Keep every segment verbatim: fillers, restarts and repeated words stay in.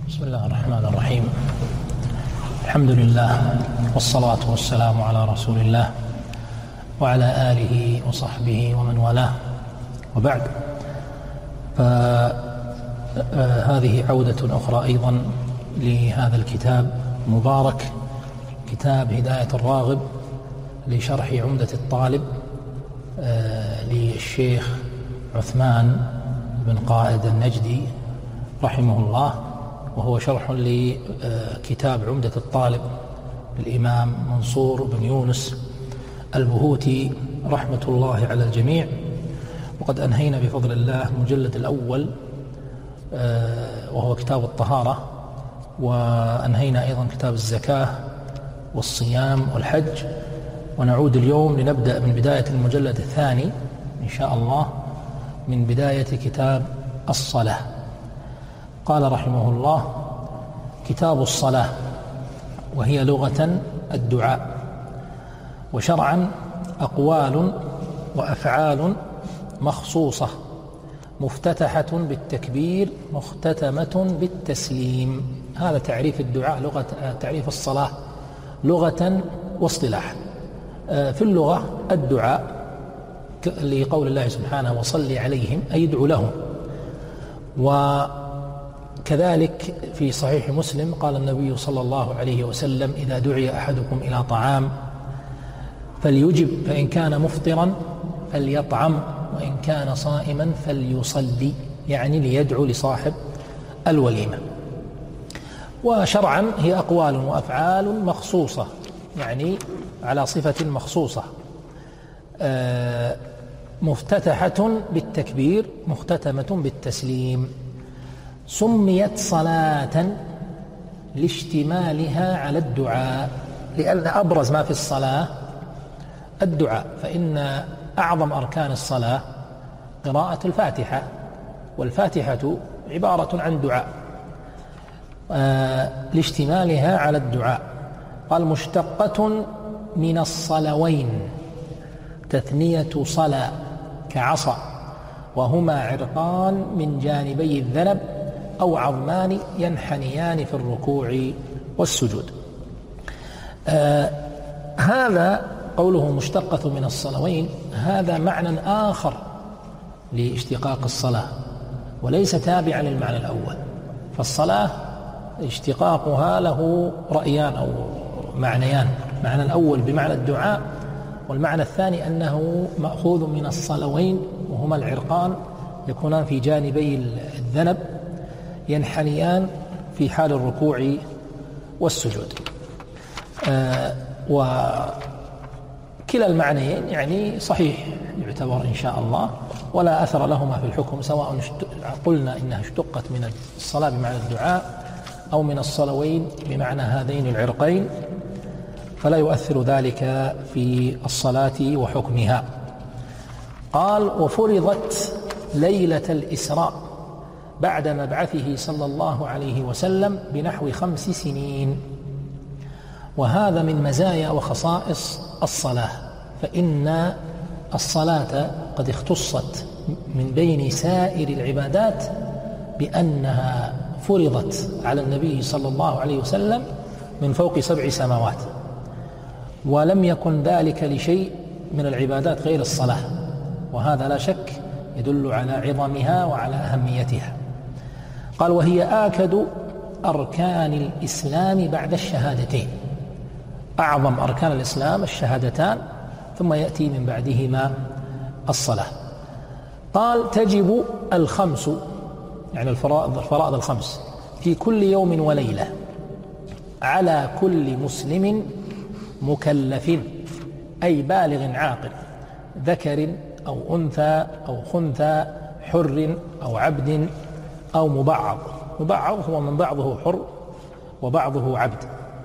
بسم الله الرحمن الرحيم. الحمد لله والصلاة والسلام على رسول الله وعلى آله وصحبه ومن والاه، وبعد، فهذه عودة أخرى أيضا لهذا الكتاب المبارك، كتاب هداية الراغب لشرح عمدة الطالب للشيخ عثمان بن قائد النجدي رحمه الله، وهو شرح لكتاب عمدة الطالب للإمام منصور بن يونس البهوتي رحمة الله على الجميع. وقد أنهينا بفضل الله المجلد الأول وهو كتاب الطهارة، وأنهينا أيضا كتاب الزكاة والصيام والحج، ونعود اليوم لنبدأ من بداية المجلد الثاني إن شاء الله، من بداية كتاب الصلاة. قال رحمه الله: كتاب الصلاة، وهي لغة الدعاء، وشرعا أقوال وأفعال مخصوصة مفتتحة بالتكبير مختتمة بالتسليم. هذا تعريف الدعاء، لغة تعريف الصلاة لغة واصطلاحا. في اللغة الدعاء لقول الله سبحانه: وصل عليهم، أي ادعو لهم. وكذلك في صحيح مسلم قال النبي صلى الله عليه وسلم: إذا دعي أحدكم إلى طعام فليجب، فإن كان مفطرا فليطعم، وإن كان صائما فليصلي، يعني ليدعو لصاحب الوليمة. وشرعا هي أقوال وأفعال مخصوصة، يعني على صفة مخصوصة، مفتتحة بالتكبير مختتمة بالتسليم. سميت صلاة لاشتمالها على الدعاء، لأن أبرز ما في الصلاة الدعاء، فإن أعظم أركان الصلاة قراءة الفاتحة، والفاتحة عبارة عن دعاء، لاشتمالها على الدعاء. قال: مشتقة من الصلوين، تثنية صلى كعصا، وهما عرقان من جانبي الذنب أو عظمان ينحنيان في الركوع والسجود. آه هذا قوله مشتقة من الصلوين، هذا معنى آخر لاشتقاق الصلاة، وليس تابعا للمعنى الأول. فالصلاة اشتقاقها له رأيان أو معنيان: معنى الأول بمعنى الدعاء، والمعنى الثاني أنه مأخوذ من الصلوين، وهما العرقان يكونان في جانبي الذنب ينحنيان في حال الركوع والسجود. آه وكلا المعنيين يعني صحيح يعتبر إن شاء الله، ولا أثر لهما في الحكم، سواء قلنا إنها اشتقت من الصلاة بمعنى الدعاء أو من الصلوين بمعنى هذين العرقين، فلا يؤثر ذلك في الصلاة وحكمها. قال: وفرضت ليلة الإسراء بعد مبعثه صلى الله عليه وسلم بنحو خمس سنين. وهذا من مزايا وخصائص الصلاة، فإن الصلاة قد اختصت من بين سائر العبادات بأنها فرضت على النبي صلى الله عليه وسلم من فوق سبع سماوات، ولم يكن ذلك لشيء من العبادات غير الصلاة، وهذا لا شك يدل على عظمها وعلى أهميتها. قال: وهي آكد أركان الإسلام بعد الشهادتين، أعظم أركان الإسلام الشهادتان، ثم يأتي من بعدهما الصلاة. قال: تجب الخمس، يعني الفرائض الفرائض الخمس، في كل يوم وليلة على كل مسلم مكلف، أي بالغ عاقل، ذكر أو أنثى أو خنثى، حر أو عبد أو مبعض. مبعض هو من بعضه حر وبعضه عبد.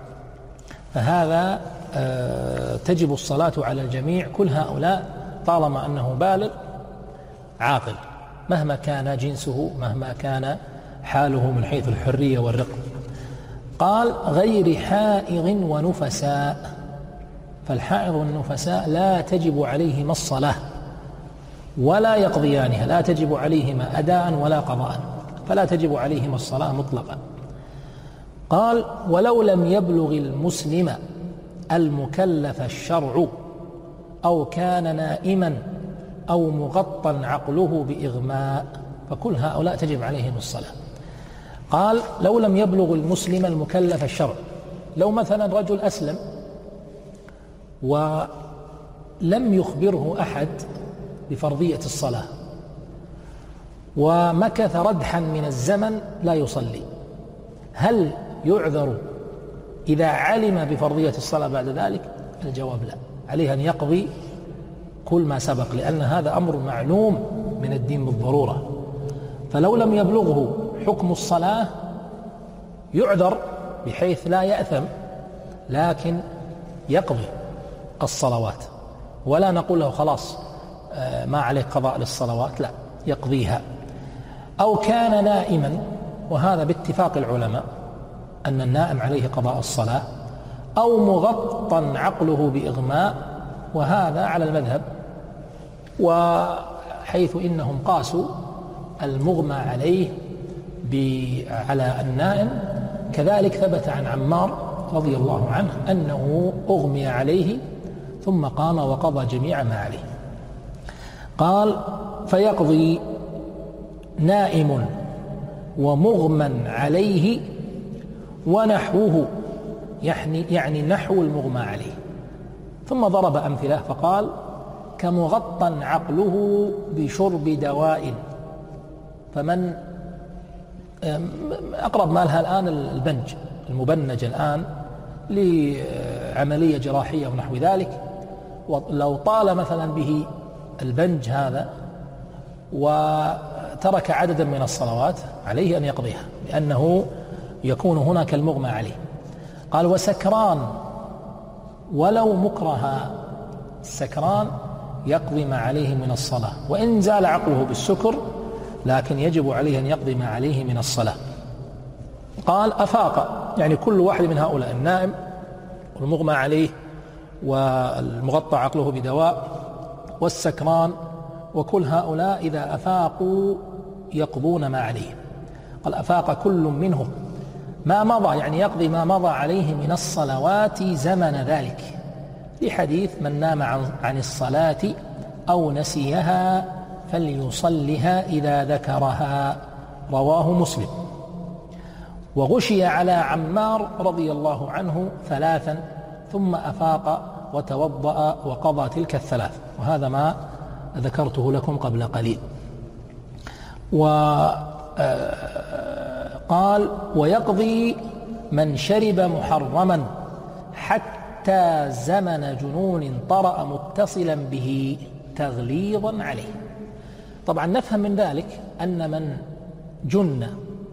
فهذا آه تجب الصلاة على الجميع، كل هؤلاء، طالما أنه بالغ عاقل، مهما كان جنسه، مهما كان حاله من حيث الحرية والرق. قال: غير حائض ونفساء، فالحائض والنفساء لا تجب عليهما الصلاة ولا يقضيانها، لا تجب عليهما أداء ولا قضاء، فلا تجب عليهما الصلاة مطلقا. قال: ولو لم يبلغ المسلم المكلف الشرع أو كان نائما أو مغطى عقله بإغماء فكل هؤلاء تجب عليهم الصلاة. قال: لو لم يبلغ المسلم المكلف الشرع، لو مثلا رجل أسلم ولم يخبره أحد بفرضية الصلاة ومكث ردحا من الزمن لا يصلي، هل يعذر إذا علم بفرضية الصلاة بعد ذلك؟ الجواب لا، عليه أن يقضي كل ما سبق، لأن هذا أمر معلوم من الدين بالضرورة. فلو لم يبلغه حكم الصلاة يعذر بحيث لا يأثم، لكن يقضي الصلوات، ولا نقول له خلاص ما عليه قضاء للصلوات، لا، يقضيها. أو كان نائما، وهذا باتفاق العلماء أن النائم عليه قضاء الصلاة، أو مغطى عقله بإغماء، وهذا على المذهب، وحيث إنهم قاسوا المغمى عليه على النائم. كذلك ثبت عن عمار رضي الله عنه أنه أغمي عليه ثم قام وقضى جميع ما عليه. قال: فيقضي نائم ومغمى عليه ونحوه، يعني, يعني نحو المغمى عليه. ثم ضرب أمثلة فقال: كمغطى عقله بشرب دواء، فمن أقرب ما لها الآن البنج المبنج الآن لعملية جراحية ونحو ذلك، ولو طال مثلا به البنج هذا وترك عددا من الصلوات عليه أن يقضيها، لأنه يكون هنا كالمغمى عليه. قال: وسكران ولو مكرها، السكران يقضي ما عليه من الصلاة وإن زال عقله بالسكر، لكن يجب عليه أن يقضي ما عليه من الصلاة. قال: أفاق، يعني كل واحد من هؤلاء، النائم والمغمى عليه والمغطى عقله بدواء والسكران، وكل هؤلاء إذا أفاقوا يقضون ما عليه. قال: أفاق كل منهم ما مضى، يعني يقضي ما مضى عليه من الصلوات زمن ذلك، لحديث من نام عن الصلاة أو نسيها فليصلها إذا ذكرها، رواه مسلم. وغشي على عمار رضي الله عنه ثلاثا ثم أفاق وتوضأ وقضى تلك الثلاث، وهذا ما ذكرته لكم قبل قليل. وقال: ويقضي من شرب محرما حتى زمن جنون طرأ متصلا به تغليظا عليه. طبعا نفهم من ذلك أن من جن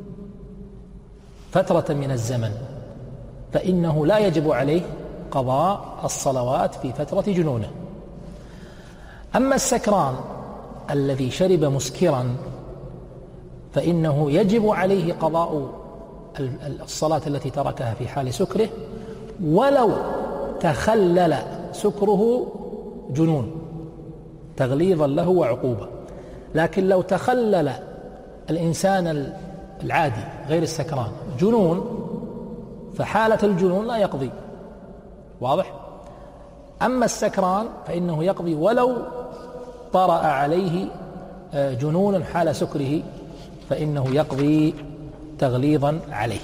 فترة من الزمن فإنه لا يجب عليه قضاء الصلوات في فترة جنونه. أما السكران الذي شرب مسكرا فإنه يجب عليه قضاء الصلاة التي تركها في حال سكره، ولو تخلل سكره جنون تغليظا له وعقوبة. لكن لو تخلل الإنسان العادي غير السكران جنون، فحالة الجنون لا يقضي، واضح؟ أما السكران فإنه يقضي ولو طرأ عليه جنون حال سكره، فإنه يقضي تغليظا عليه.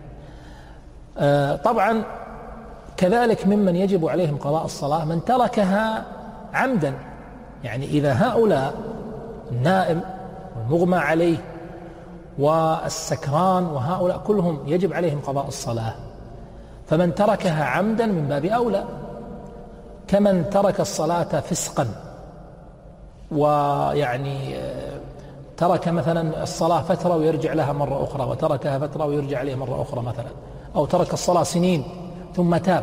طبعا كذلك ممن يجب عليهم قضاء الصلاة من تركها عمدا، يعني إذا هؤلاء النائم والمغمى عليه والسكران وهؤلاء كلهم يجب عليهم قضاء الصلاة، فمن تركها عمدا من باب أولى، كمن ترك الصلاة فسقا، ويعني ترك مثلا الصلاة فترة ويرجع لها مرة أخرى، وتركها فترة ويرجع عليها مرة أخرى مثلا، أو ترك الصلاة سنين ثم تاب،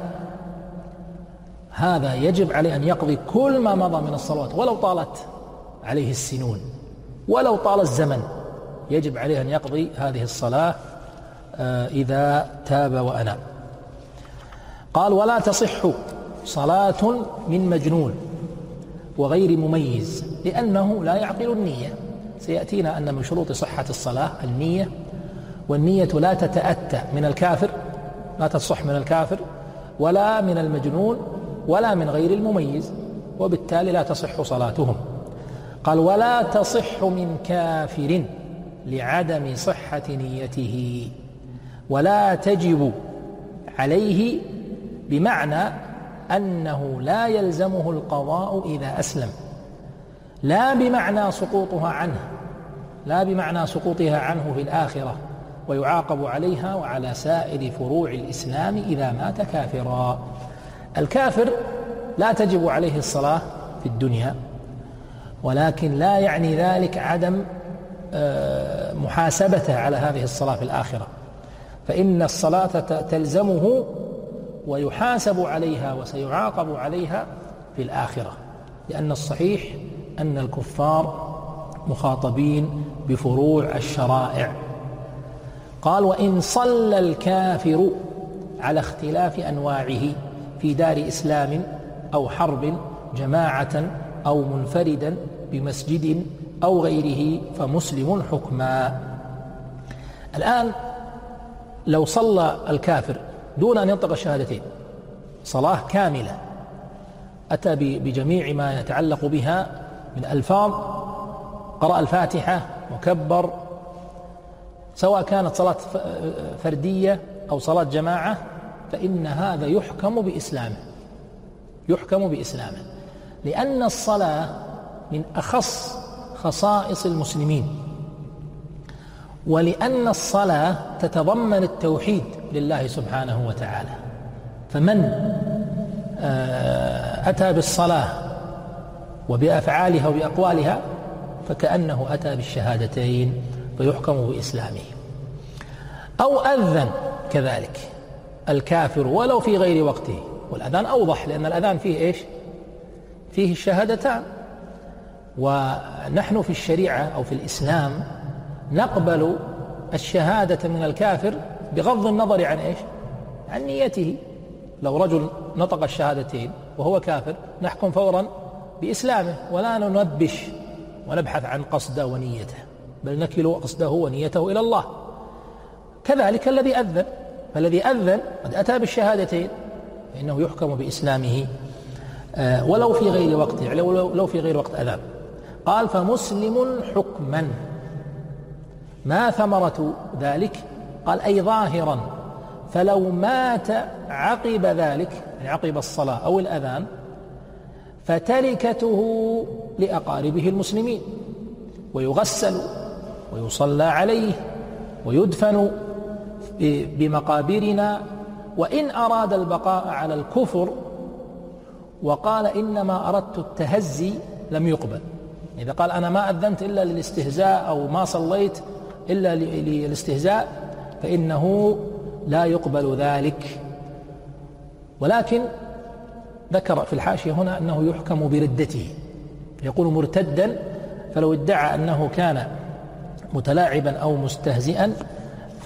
هذا يجب عليه أن يقضي كل ما مضى من الصلوات ولو طالت عليه السنون، ولو طال الزمن يجب عليه أن يقضي هذه الصلاة إذا تاب وأناب. قال: ولا تصح صلاة من مجنون وغير مميز، لأنه لا يعقل النية. سيأتينا أن من شروط صحة الصلاة النية، والنية لا تتأتى من الكافر، لا تصح من الكافر ولا من المجنون ولا من غير المميز، وبالتالي لا تصح صلاتهم. قال ولا تصح من كافر لعدم صحة نيته، ولا تجب عليه بمعنى أنه لا يلزمه القضاء إذا أسلم، لا بمعنى سقوطها عنه، لا بمعنى سقوطها عنه في الآخرة ويعاقب عليها وعلى سائر فروع الإسلام إذا مات كافرا. الكافر لا تجب عليه الصلاة في الدنيا، ولكن لا يعني ذلك عدم محاسبته على هذه الصلاة في الآخرة، فإن الصلاة تلزمه ويحاسب عليها وسيعاقب عليها في الآخرة، لأن الصحيح أن الكفار مخاطبين بفروع الشرائع. قال وإن صلى الكافر على اختلاف أنواعه في دار إسلام أو حرب جماعة أو منفردا بمسجد أو غيره فمسلم حكما. الآن لو صلى الكافر دون أن ينطق الشهادتين صلاة كاملة، أتى بجميع ما يتعلق بها من ألفاظ، قرأ الفاتحة وكبر، سواء كانت صلاة فردية أو صلاة جماعة، فإن هذا يحكم بإسلامه، يحكم بإسلامه، لأن الصلاة من أخص خصائص المسلمين، ولأن الصلاة تتضمن التوحيد لله سبحانه وتعالى. فمن أتى بالصلاة وبأفعالها وبأقوالها فكأنه أتى بالشهادتين فيحكم بإسلامه. أو أذن كذلك الكافر ولو في غير وقته، والأذان أوضح لأن الأذان فيه إيش؟ فيه الشهادتان. ونحن في الشريعة أو في الإسلام نقبل الشهادة من الكافر بغض النظر عن إيش؟ عن نيته. لو رجل نطق الشهادتين وهو كافر نحكم فورا بإسلامه، ولا ننبش ونبحث عن قصده ونيته، بل نكل قصده ونيته إلى الله. كذلك الذي أذن، فالذي أذن قد أتى بالشهادتين فإنه يحكم بإسلامه ولو في غير وقته، يعني لو في غير وقت أذان. قال فمسلم حكما. ما ثمرة ذلك؟ قال أي ظاهرا، فلو مات عقب ذلك، يعني عقب الصلاة أو الأذان، فتركته لأقاربه المسلمين، ويغسل ويصلى عليه ويدفن بمقابرنا. وإن أراد البقاء على الكفر وقال إنما أردت التهزي لم يقبل. إذا قال أنا ما أذنت إلا للاستهزاء أو ما صليت إلا للاستهزاء فإنه لا يقبل ذلك. ولكن ذكر في الحاشية هنا أنه يحكم بردته، يقول مرتدا، فلو ادعى أنه كان متلاعبا أو مستهزئا، ف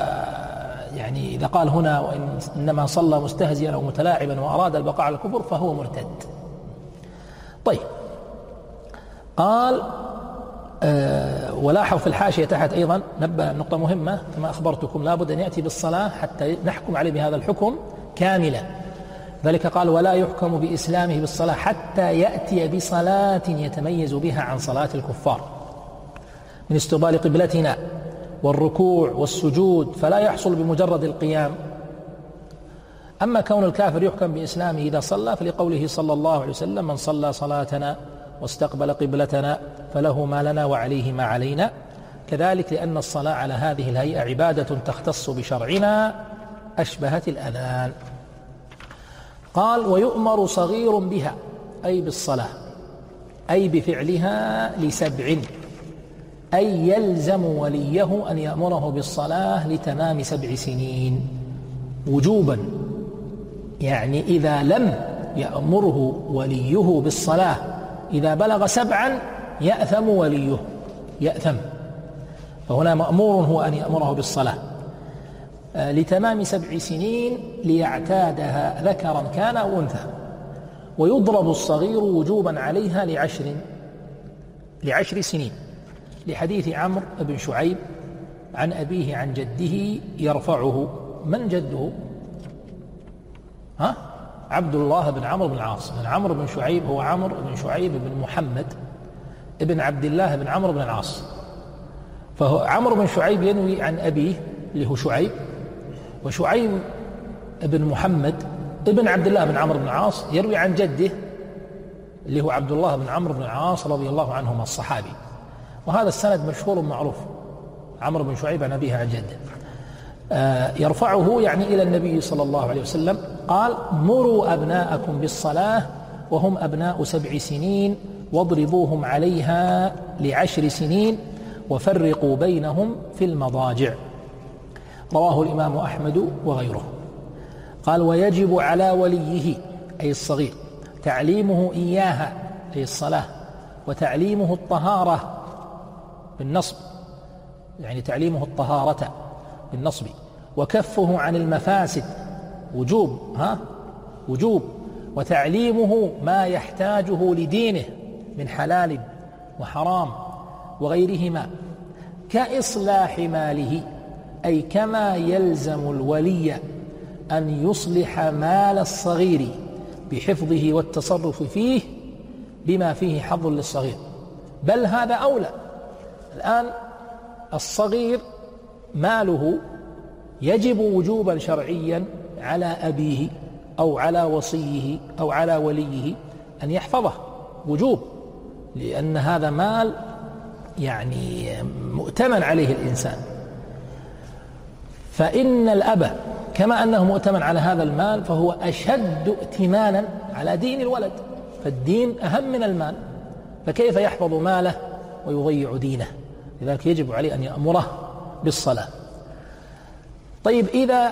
يعني إذا قال هنا وإن إنما صلى مستهزئا أو متلاعبا وأراد البقاء على الكفر فهو مرتد. طيب، قال آه ولاحظ في الحاشية تحت أيضا نبه نقطة مهمة، كما أخبرتكم لابد أن يأتي بالصلاة حتى نحكم عليه بهذا الحكم كاملا. ذلك قال ولا يحكم بإسلامه بالصلاة حتى يأتي بصلاة يتميز بها عن صلاة الكفار من استقبال قبلتنا والركوع والسجود، فلا يحصل بمجرد القيام. أما كون الكافر يحكم بإسلامه إذا صلى فلقوله صلى الله عليه وسلم من صلى صلاتنا واستقبل قبلتنا فله ما لنا وعليه ما علينا. كذلك لأن الصلاة على هذه الهيئة عبادة تختص بشرعنا أشبهت الأذان. قال ويؤمر صغير بها أي بالصلاة أي بفعلها لسبع، أي يلزم وليه أن يأمره بالصلاة لتمام سبع سنين وجوبا، يعني إذا لم يأمره وليه بالصلاة إذا بلغ سبعا يأثم وليه، يأثم. فهنا مأمور هو أن يأمره بالصلاة لتمام سبع سنين ليعتادها ذكرا كان أو أنثى. ويضرب الصغير وجوبا عليها لعشر لعشر سنين، لحديث عمرو بن شعيب عن أبيه عن جده يرفعه. من جده؟ ها؟ عبد الله بن عمرو بن العاص. من عمرو بن شعيب هو عمرو بن شعيب بن محمد ابن عبد الله بن عمرو بن العاص. فهو عمرو بن شعيب ينوي عن أبيه اللي هو شعيب، وشعيب بن محمد ابن عبد الله بن عمرو بن العاص يروي عن جده اللي هو عبد الله بن عمرو بن العاص رضي الله عنهما الصحابي. وهذا السند مشهور معروف، عمرو بن شعيب عن أبيه عن جده. آه يرفعه يعني إلى النبي صلى الله عليه وسلم قال: مروا أبناءكم بالصلاة وهم أبناء سبع سنين واضربوهم عليها لعشر سنين وفرقوا بينهم في المضاجع. رواه الإمام أحمد وغيره. قال: ويجب على وليه أي الصغير تعليمه إياها أي الصلاة، وتعليمه الطهارة بالنصب، يعني تعليمه الطهارة بالنصب، وكفه عن المفاسد وجوب ها وجوب وتعليمه ما يحتاجه لدينه من حلال وحرام وغيرهما، كإصلاح ماله، أي كما يلزم الولي أن يصلح مال الصغير بحفظه والتصرف فيه بما فيه حظ للصغير، بل هذا أولى. الآن الصغير ماله يجب وجوبا شرعيا على أبيه أو على وصيه أو على وليه أن يحفظه وجوب، لأن هذا مال يعني مؤتمن عليه الإنسان. فإن الأب كما أنه مؤتمن على هذا المال فهو أشد ائتمانا على دين الولد، فالدين أهم من المال، فكيف يحفظ ماله ويضيع دينه؟ لذلك يجب عليه أن يأمره بالصلاة. طيب، إذا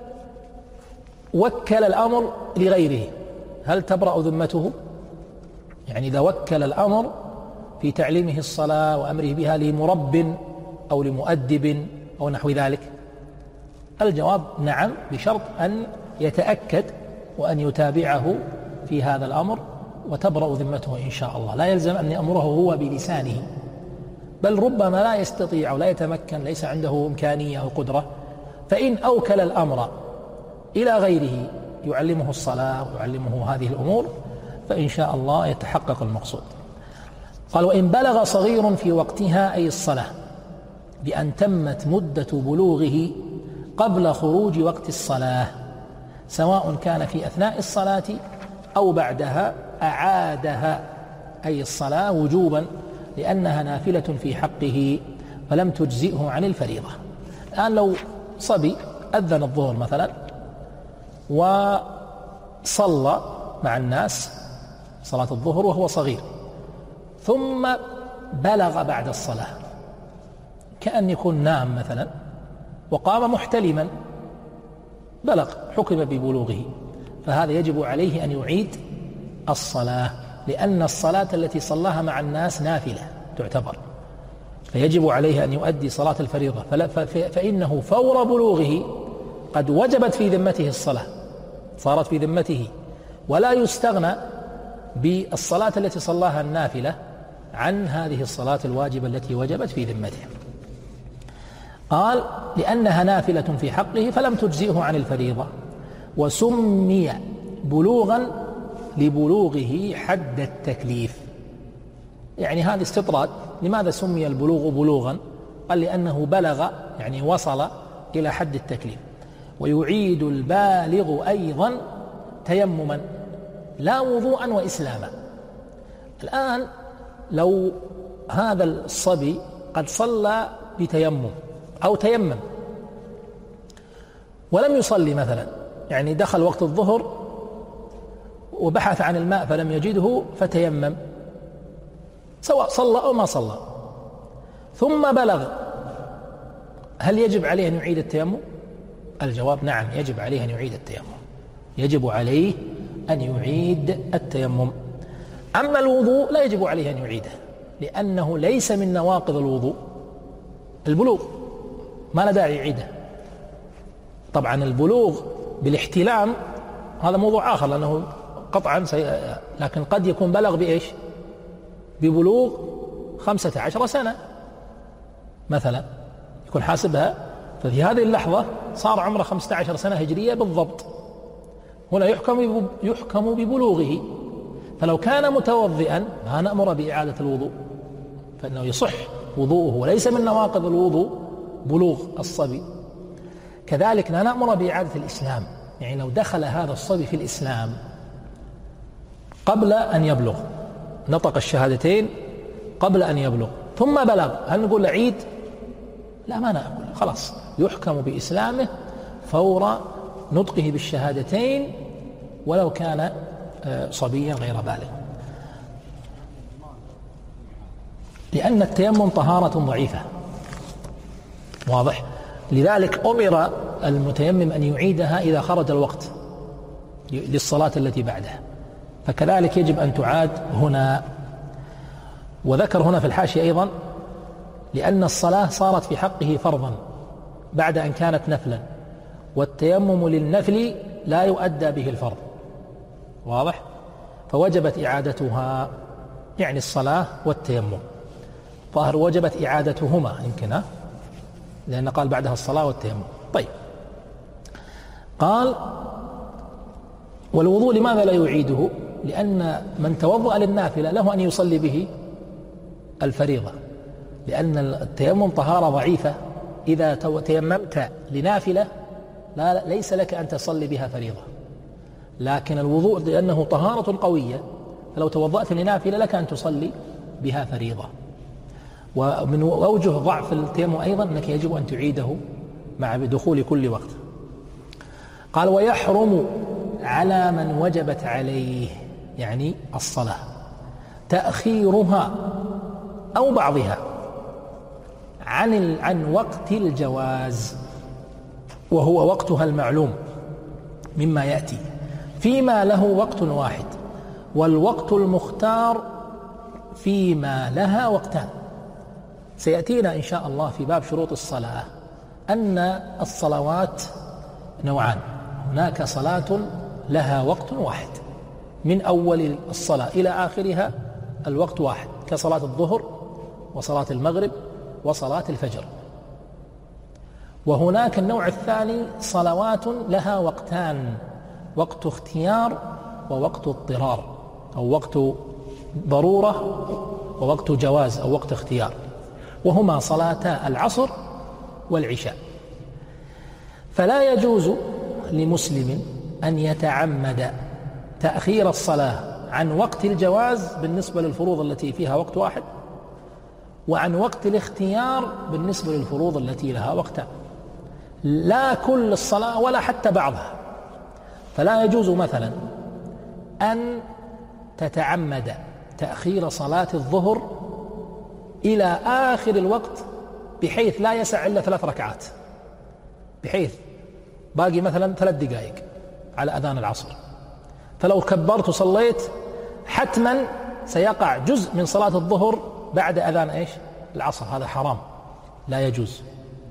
وكل الأمر لغيره هل تبرأ ذمته؟ يعني إذا وكل الأمر في تعليمه الصلاة وأمره بها لمرب أو لمؤدب أو نحو ذلك، الجواب نعم، بشرط أن يتأكد وأن يتابعه في هذا الأمر وتبرأ ذمته إن شاء الله. لا يلزم أن يأمره هو بلسانه، بل ربما لا يستطيع ولا يتمكن، ليس عنده إمكانية أو قدرة، فإن أوكل الأمر إلى غيره يعلمه الصلاة ويعلمه هذه الأمور فإن شاء الله يتحقق المقصود. قال: وإن بلغ صغير في وقتها أي الصلاة بأن تمت مدة بلوغه قبل خروج وقت الصلاة، سواء كان في أثناء الصلاة أو بعدها، أعادها أي الصلاة وجوبا لأنها نافلة في حقه فلم تجزئه عن الفريضة. الآن لو صبي أذن الظهر مثلا وصلى مع الناس صلاة الظهر وهو صغير، ثم بلغ بعد الصلاة، كأن يكون نام مثلا وقام محتلما، بلغ حكم ببلوغه، فهذا يجب عليه أن يعيد الصلاة، لأن الصلاة التي صلاها مع الناس نافلة تعتبر، فيجب عليه أن يؤدي صلاة الفريضة، فإنه فور بلوغه قد وجبت في ذمته الصلاة، صارت في ذمته، ولا يستغنى بالصلاة التي صلاها النافلة عن هذه الصلاة الواجبة التي وجبت في ذمته. قال: لأنها نافلة في حقه فلم تجزئه عن الفريضة. وسمي بلوغا لبلوغه حد التكليف، يعني هذا استطراد. لماذا سمي البلوغ بلوغا؟ قال: لأنه بلغ يعني وصل إلى حد التكليف. ويعيد البالغ أيضا تيمما لا وضوءا وإسلاما. الآن لو هذا الصبي قد صلى بتيمم أو تيمم ولم يصلي مثلا، يعني دخل وقت الظهر وبحث عن الماء فلم يجده فتيمم، سواء صلى أو ما صلى، ثم بلغ، هل يجب عليه أن يعيد التيمم؟ الجواب نعم، يجب عليه أن يعيد التيمم، يجب عليه أن يعيد التيمم. أما الوضوء لا يجب عليه أن يعيده، لأنه ليس من نواقض الوضوء البلوغ، ما لا داعي يعيده. طبعا البلوغ بالاحتلام هذا موضوع آخر، لأنه قطعا سي... لكن قد يكون بلغ بإيش؟ ببلوغ خمسة عشر سنة مثلا، يكون حاسبها. ففي هذه اللحظة صار عمره خمسة عشر سنة هجرية بالضبط، هنا يحكم يحكم ببلوغه. فلو كان متوضئا ما نأمر بإعادة الوضوء، فإنه يصح وضوءه، وليس من نواقض الوضوء بلوغ الصبي. كذلك لا نأمر بإعادة الإسلام، يعني لو دخل هذا الصبي في الإسلام قبل أن يبلغ، نطق الشهادتين قبل أن يبلغ ثم بلغ، هل نقول عيد؟ لا، ما نقول، خلاص يحكم بإسلامه فور نطقه بالشهادتين ولو كان صبيا غير بالغ، لأن التيمم طهارة ضعيفة، واضح؟ لذلك أمر المتيمم أن يعيدها إذا خرج الوقت للصلاة التي بعدها، فكذلك يجب أن تعاد هنا. وذكر هنا في الحاشية أيضا لأن الصلاة صارت في حقه فرضا بعد أن كانت نفلا، والتيمم للنفل لا يؤدى به الفرض، واضح؟ فوجبت إعادتها، يعني الصلاة والتيمم، ظاهر وجبت إعادتهما يمكن، لأن قال بعدها الصلاة والتيمم. طيب، قال والوضوء لماذا لا يعيده؟ لأن من توضأ للنافلة له أن يصلي به الفريضة، لأن التيمم طهارة ضعيفة، إذا تيممت لنافلة لا ليس لك أن تصلي بها فريضة، لكن الوضوء لأنه طهارة قوية، فلو توضأت لنافلة لك أن تصلي بها فريضة. ومن أوجه ضعف التيمم أيضا أنك يجب أن تعيده مع دخول كل وقت. قال ويحرم على من وجبت عليه، يعني الصلاة، تأخيرها أو بعضها عن عن وقت الجواز، وهو وقتها المعلوم مما يأتي، فيما له وقت واحد، والوقت المختار فيما لها وقتان. سيأتينا إن شاء الله في باب شروط الصلاة أن الصلوات نوعان، هناك صلاة لها وقت واحد من أول الصلاة إلى آخرها الوقت واحد، كصلاة الظهر وصلاة المغرب وصلاة الفجر. وهناك النوع الثاني صلوات لها وقتان، وقت اختيار ووقت اضطرار، أو وقت ضرورة ووقت جواز أو وقت اختيار، وهما صلاتا العصر والعشاء. فلا يجوز لمسلم أن يتعمد تأخير الصلاة عن وقت الجواز بالنسبة للفروض التي فيها وقت واحد، وعن وقت الاختيار بالنسبة للفروض التي لها وقتان، لا كل الصلاة ولا حتى بعضها. فلا يجوز مثلا أن تتعمد تأخير صلاة الظهر إلى آخر الوقت بحيث لا يسع إلا ثلاث ركعات، بحيث باقي مثلا ثلاث دقائق على أذان العصر، فلو كبرت وصليت حتما سيقع جزء من صلاة الظهر بعد أذان إيش؟ العصر، هذا حرام لا يجوز.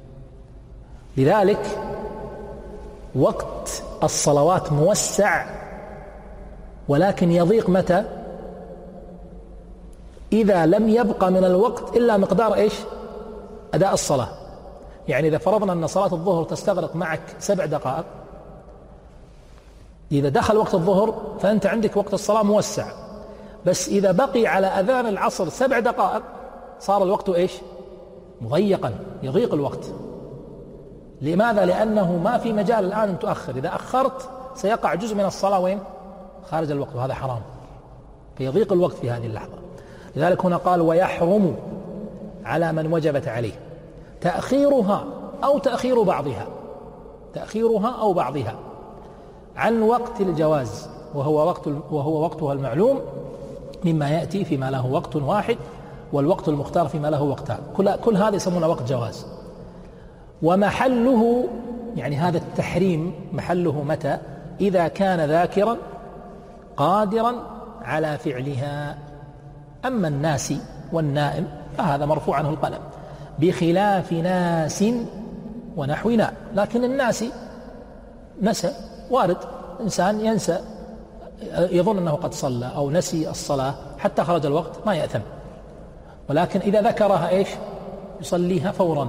لذلك وقت الصلوات موسع، ولكن يضيق متى؟ إذا لم يبقى من الوقت إلا مقدار إيش؟ أداء الصلاة. يعني إذا فرضنا أن صلاة الظهر تستغرق معك سبع دقائق، إذا دخل وقت الظهر فأنت عندك وقت الصلاة موسع، بس إذا بقي على أذان العصر سبع دقائق صار الوقت إيش؟ مضيقا، يضيق الوقت. لماذا؟ لأنه ما في مجال الآن أن تؤخر، إذا أخرت سيقع جزء من الصلاة وين؟ خارج الوقت، وهذا حرام، فيضيق الوقت في هذه اللحظة. لذلك هنا قال ويحرم على من وجبت عليه تأخيرها أو تأخير بعضها، تأخيرها أو بعضها عن وقت الجواز، وهو وقت وهو وقتها المعلوم مما يأتي فيما له وقت واحد، والوقت المختار فيما له وقتان، كل كل هذا يسمونه وقت جواز. ومحله، يعني هذا التحريم محله متى؟ إذا كان ذاكرا قادرا على فعلها. أما الناس والنائم فهذا مرفوع عنه القلم، بخلاف ناس ونحونا. لكن الناس نسى، وارد إنسان ينسى، يظن أنه قد صلى أو نسي الصلاة حتى خرج الوقت ما يأثم، ولكن إذا ذكرها إيش؟ يصليها فورا.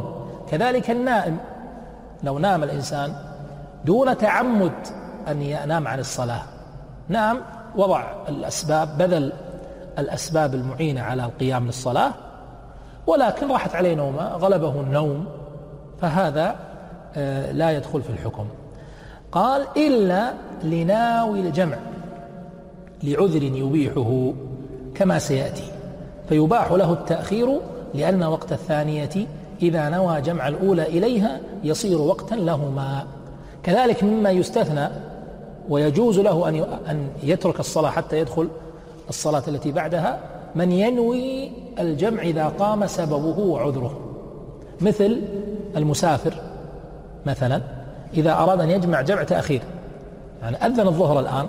كذلك النائم، لو نام الإنسان دون تعمد أن ينام عن الصلاة، نام وضع الأسباب، بذل الأسباب المعينة على القيام للصلاة، ولكن راحت عليه نومه، غلبه النوم، فهذا لا يدخل في الحكم. قال إلا لناوي الجمع لعذر يبيحه كما سيأتي، فيباح له التأخير لأن وقت الثانية إذا نوى جمع الأولى إليها يصير وقتا لهما. كذلك مما يستثنى ويجوز له أن يترك الصلاة حتى يدخل الصلاة التي بعدها من ينوي الجمع إذا قام سببه وعذره، مثل المسافر مثلا إذا أراد أن يجمع جمع تأخير، يعني أذن الظهر الآن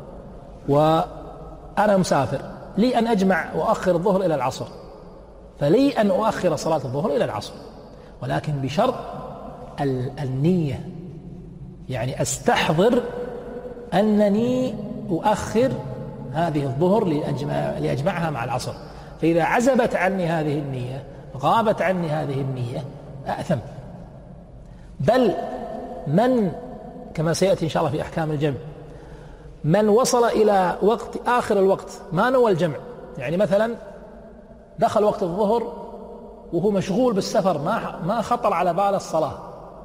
وأنا مسافر، لي أن أجمع وأخر الظهر إلى العصر، فلي أن أؤخر صلاة الظهر إلى العصر، ولكن بشرط النية، يعني أستحضر أنني أؤخر هذه الظهر لأجمعها مع العصر، فإذا عزبت عني هذه النية، غابت عني هذه النية، أأثم. بل من كما سيأتي إن شاء الله في أحكام الجمع، من وصل إلى وقت آخر الوقت ما نوى الجمع، يعني مثلا دخل وقت الظهر وهو مشغول بالسفر، ما ما خطر على بال الصلاة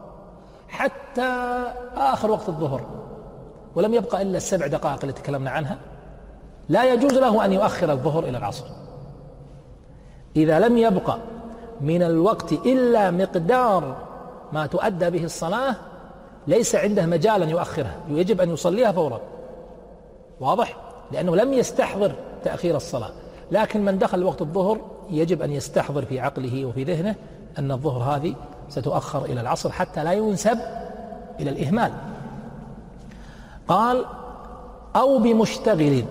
حتى آخر وقت الظهر ولم يبقى إلا السبع دقائق التي تكلمنا عنها، لا يجوز له أن يؤخر الظهر إلى العصر. إذا لم يبقى من الوقت إلا مقدار ما تؤدى به الصلاة ليس عنده مجال أن يؤخرها، يجب أن يصليها فورا، واضح؟ لأنه لم يستحضر تأخير الصلاة. لكن من دخل وقت الظهر يجب أن يستحضر في عقله وفي ذهنه أن الظهر هذه ستؤخر إلى العصر حتى لا ينسب إلى الإهمال. قال أو بمشتغل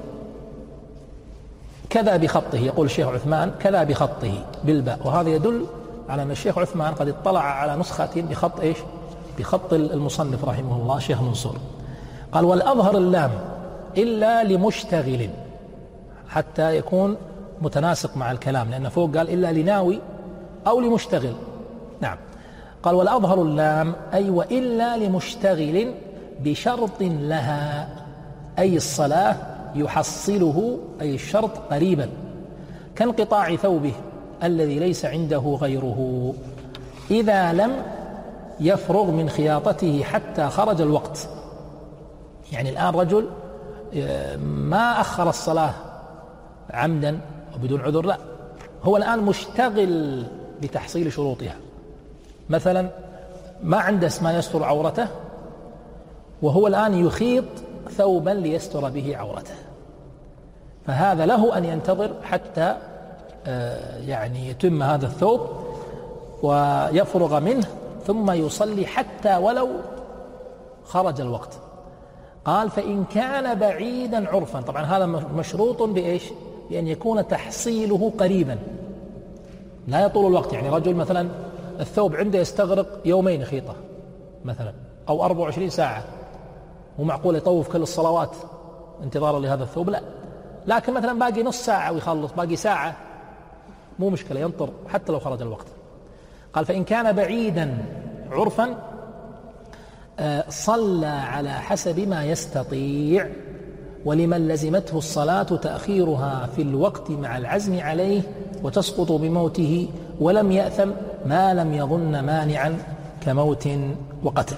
كذا بخطه، يقول الشيخ عثمان كذا بخطه بالباء، وهذا يدل على أن الشيخ عثمان قد اطلع على نسخة بخط إيش؟ بخط المصنف رحمه الله شيخ منصور. قال والأظهر اللام إلا لمشتغل حتى يكون متناسق مع الكلام، لأن فوق قال إلا لناوي أو لمشتغل. نعم. قال والأظهر اللام أي وإلا لمشتغل بشرط لها، أي الصلاة يحصله أي الشرط قريبا، كانقطاع ثوبه الذي ليس عنده غيره إذا لم يفرغ من خياطته حتى خرج الوقت. يعني الآن رجل ما أخر الصلاة عمدا وبدون عذر، لا، هو الآن مشتغل بتحصيل شروطها، مثلا ما عنده ما يستر عورته وهو الآن يخيط ثوبا ليستر به عورته، فهذا له أن ينتظر حتى يعني يتم هذا الثوب ويفرغ منه ثم يصلي حتى ولو خرج الوقت. قال فإن كان بعيدا عرفا، طبعا هذا مشروط بإيش؟ بأن يكون تحصيله قريبا لا يطول الوقت. يعني رجل مثلا الثوب عنده يستغرق يومين خيطة مثلا أو أربع وعشرين ساعة، مو معقول يطوف كل الصلوات انتظارا لهذا الثوب، لا، لكن مثلا باقي نص ساعة ويخلص، باقي ساعة، مو مشكلة ينطر حتى لو خرج الوقت. قال فإن كان بعيدا عرفا صلى على حسب ما يستطيع، ولمن لزمته الصلاة تأخيرها في الوقت مع العزم عليه وتسقط بموته، ولم يأثم ما لم يظن مانعا كموت وقتل.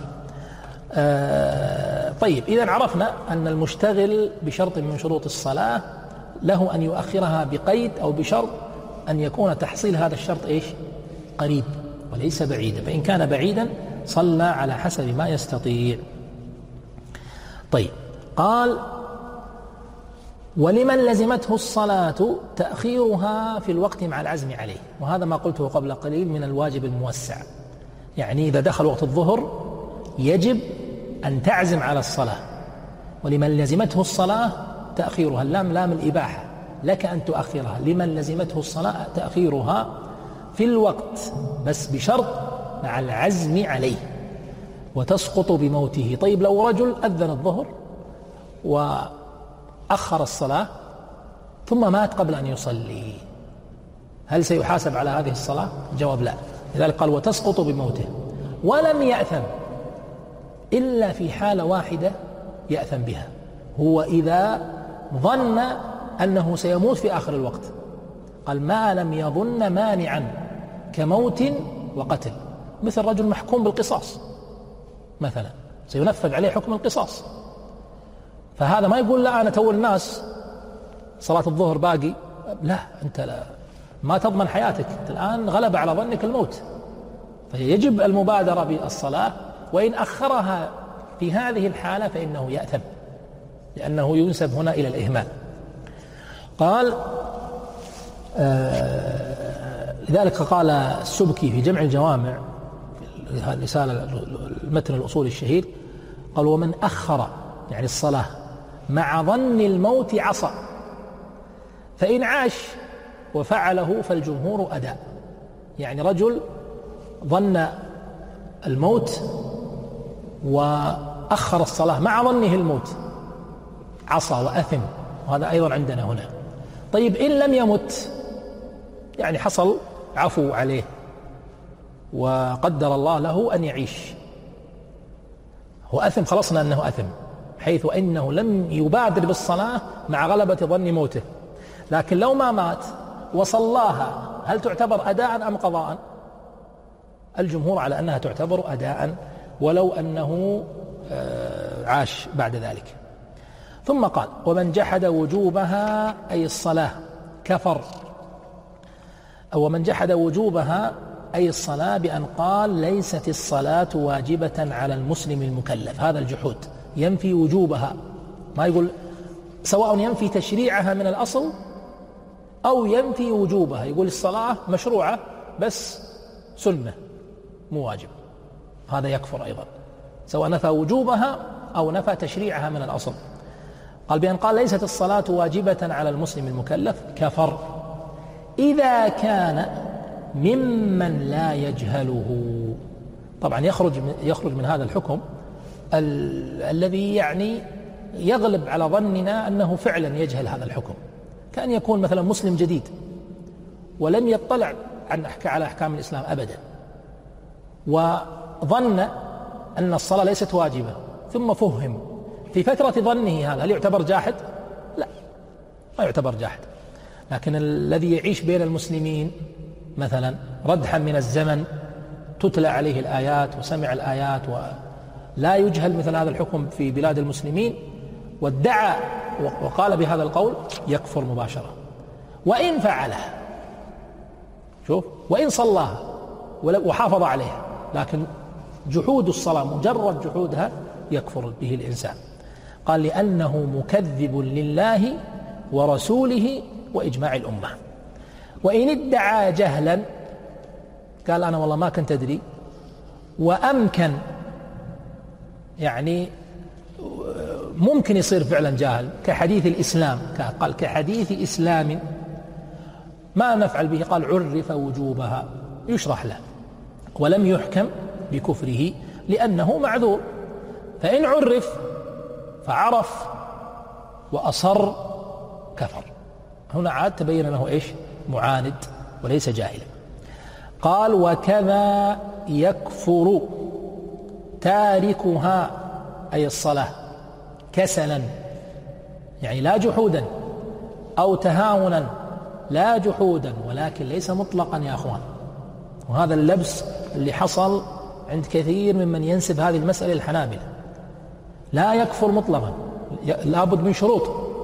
آه طيب، إذن عرفنا أن المشتغل بشرط من شروط الصلاة له أن يؤخرها بقيد أو بشرط أن يكون تحصيل هذا الشرط إيش؟ قريب وليس بعيدا، فإن كان بعيدا صلى على حسب ما يستطيع. طيب، قال ولمن لزمته الصلاة تأخيرها في الوقت مع العزم عليه، وهذا ما قلته قبل قليل من الواجب الموسع. يعني إذا دخل وقت الظهر يجب أن تعزم على الصلاة، ولمن لزمته الصلاة تأخيرها، اللام لام الإباحة، لك أن تؤخرها، لمن لزمته الصلاة تأخيرها في الوقت بس بشرط مع العزم عليه وتسقط بموته. طيب، لو رجل أذن الظهر وأخر الصلاة ثم مات قبل أن يصلي، هل سيحاسب على هذه الصلاة؟ جواب لا، لذلك قال وتسقط بموته. ولم يأثم إلا في حالة واحدة يأثم بها، هو إذا ظن أنه سيموت في آخر الوقت. قال ما لم يظن مانعا كموت وقتل، مثل رجل محكوم بالقصاص مثلا، سينفذ عليه حكم القصاص، فهذا ما يقول لا أنا تو الناس صلاة الظهر باقي، لا، أنت لا ما تضمن حياتك، أنت الآن غلب على ظنك الموت، فيجب المبادرة بالصلاة، وإن أخرها في هذه الحالة فإنه يأثم، لأنه ينسب هنا إلى الإهمال. قال آه لذلك قال السبكي في جمع الجوامع في الرسالة المتن الأصول الشهير، قال ومن أخر يعني الصلاة مع ظن الموت عصى، فإن عاش وفعله فالجمهور أداء. يعني رجل ظن الموت وأخر الصلاة مع ظنه الموت عصى وأثم، وهذا أيضا عندنا هنا. طيب إن لم يمت، يعني حصل عفو عليه وقدر الله له أن يعيش، هو أثم، خلصنا أنه أثم، حيث أنه لم يبادر بالصلاة مع غلبة ظن موته. لكن لو ما مات وصلاها هل تعتبر أداء أم قضاء؟ الجمهور على أنها تعتبر أداء ولو أنه عاش بعد ذلك. ثم قال ومن جحد وجوبها أي الصلاة كفر، أو من جحد وجوبها أي الصلاة بأن قال ليست الصلاة واجبة على المسلم المكلف، هذا الجحود ينفي وجوبها، ما يقول سواء ينفي تشريعها من الأصل أو ينفي وجوبها، يقول الصلاة مشروعة بس سنة مو واجب، هذا يكفر أيضا، سواء نفى وجوبها أو نفى تشريعها من الأصل. قال بأن قال ليست الصلاة واجبة على المسلم المكلف كفر إذا كان ممن لا يجهله. طبعا يخرج من, يخرج من هذا الحكم ال- الذي يعني يغلب على ظننا أنه فعلا يجهل هذا الحكم، كأن يكون مثلا مسلم جديد ولم يطلع عن على أحكام الإسلام أبدا، وظن أن الصلاة ليست واجبة، ثم فهم في فترة ظنه هذا، هل يعتبر جاحد؟ لا، ما يعتبر جاحد. لكن الذي يعيش بين المسلمين مثلا ردحا من الزمن، تتلى عليه الآيات وسمع الآيات ولا يجهل مثل هذا الحكم في بلاد المسلمين، وادعى وقال بهذا القول، يكفر مباشرة. وإن فعلها، شوف، وإن صلاها وحافظ عليها، لكن جحود الصلاة مجرد جحودها يكفر به الإنسان. قال لأنه مكذب لله ورسوله وإجماع الأمة. وإن ادعى جهلا، قال أنا والله ما كنت أدري، وأمكن يعني ممكن يصير فعلا جاهل، كحديث الإسلام، قال كحديث إسلام ما نفعل به، قال عرف وجوبها، يشرح له، ولم يحكم بكفره لأنه معذور. فإن عرف فعرف وأصر كفر، هنا عاد تبين له إيش؟ معاند وليس جاهلا. قال وكذا يكفر تاركها أي الصلاة كسلا، يعني لا جحودا، أو تهاونا لا جحودا، ولكن ليس مطلقا يا أخوان. وهذا اللبس اللي حصل عند كثير ممن ينسب هذه المسألة للحنابلة، لا يكفر مطلقا، لابد من شروط.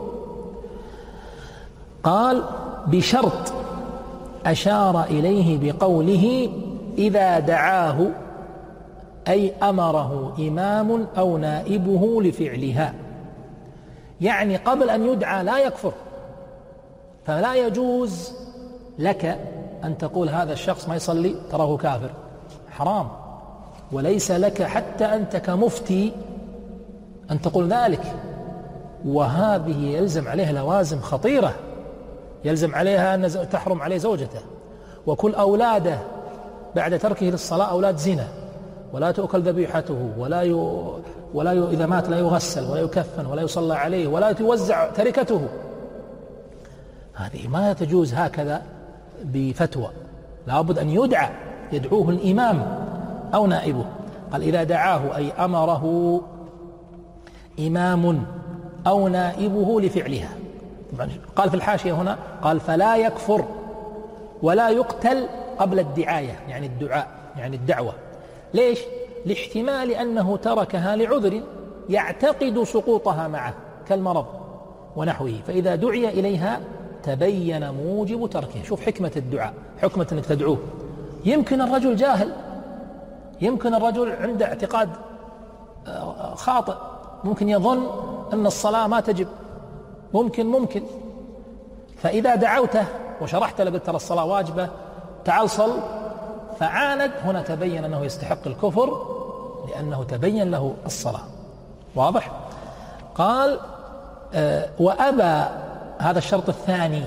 قال بشرط أشار إليه بقوله إذا دعاه، أي أمره إمام أو نائبه لفعلها، يعني قبل أن يدعى لا يكفر، فلا يجوز لك أن تقول هذا الشخص ما يصلي تراه كافر، حرام، وليس لك حتى أنت كمفتي أن تقول ذلك. وهذه يلزم عليها لوازم خطيرة، يلزم عليها أن تحرم عليه زوجته، وكل أولاده بعد تركه للصلاة أولاد زنا، ولا تؤكل ذبيحته، ولا ي... ولا ي... إذا مات لا يغسل ولا يكفن ولا يصلى عليه ولا توزع تركته. هذه ما تجوز هكذا بفتوى، لابد أن يدعى يدعوه الإمام أو نائبه. قال إذا دعاه أي أمره إمام أو نائبه لفعلها. قال في الحاشية هنا قال فلا يكفر ولا يقتل قبل الدعاية، يعني الدعاء يعني الدعوة. ليش؟ لاحتمال أنه تركها لعذر يعتقد سقوطها معه كالمرض ونحوه، فإذا دعي إليها تبين موجب تركه. شوف حكمة الدعاء، حكمة أنك تدعوه. يمكن الرجل جاهل، يمكن الرجل عنده اعتقاد خاطئ، ممكن يظن أن الصلاة ما تجب، ممكن ممكن فإذا دعوته وشرحت له قلت الصلاة واجبة تعال صل، فعاند، هنا تبين أنه يستحق الكفر لأنه تبين له الصلاة. واضح؟ قال آه وأبى، هذا الشرط الثاني،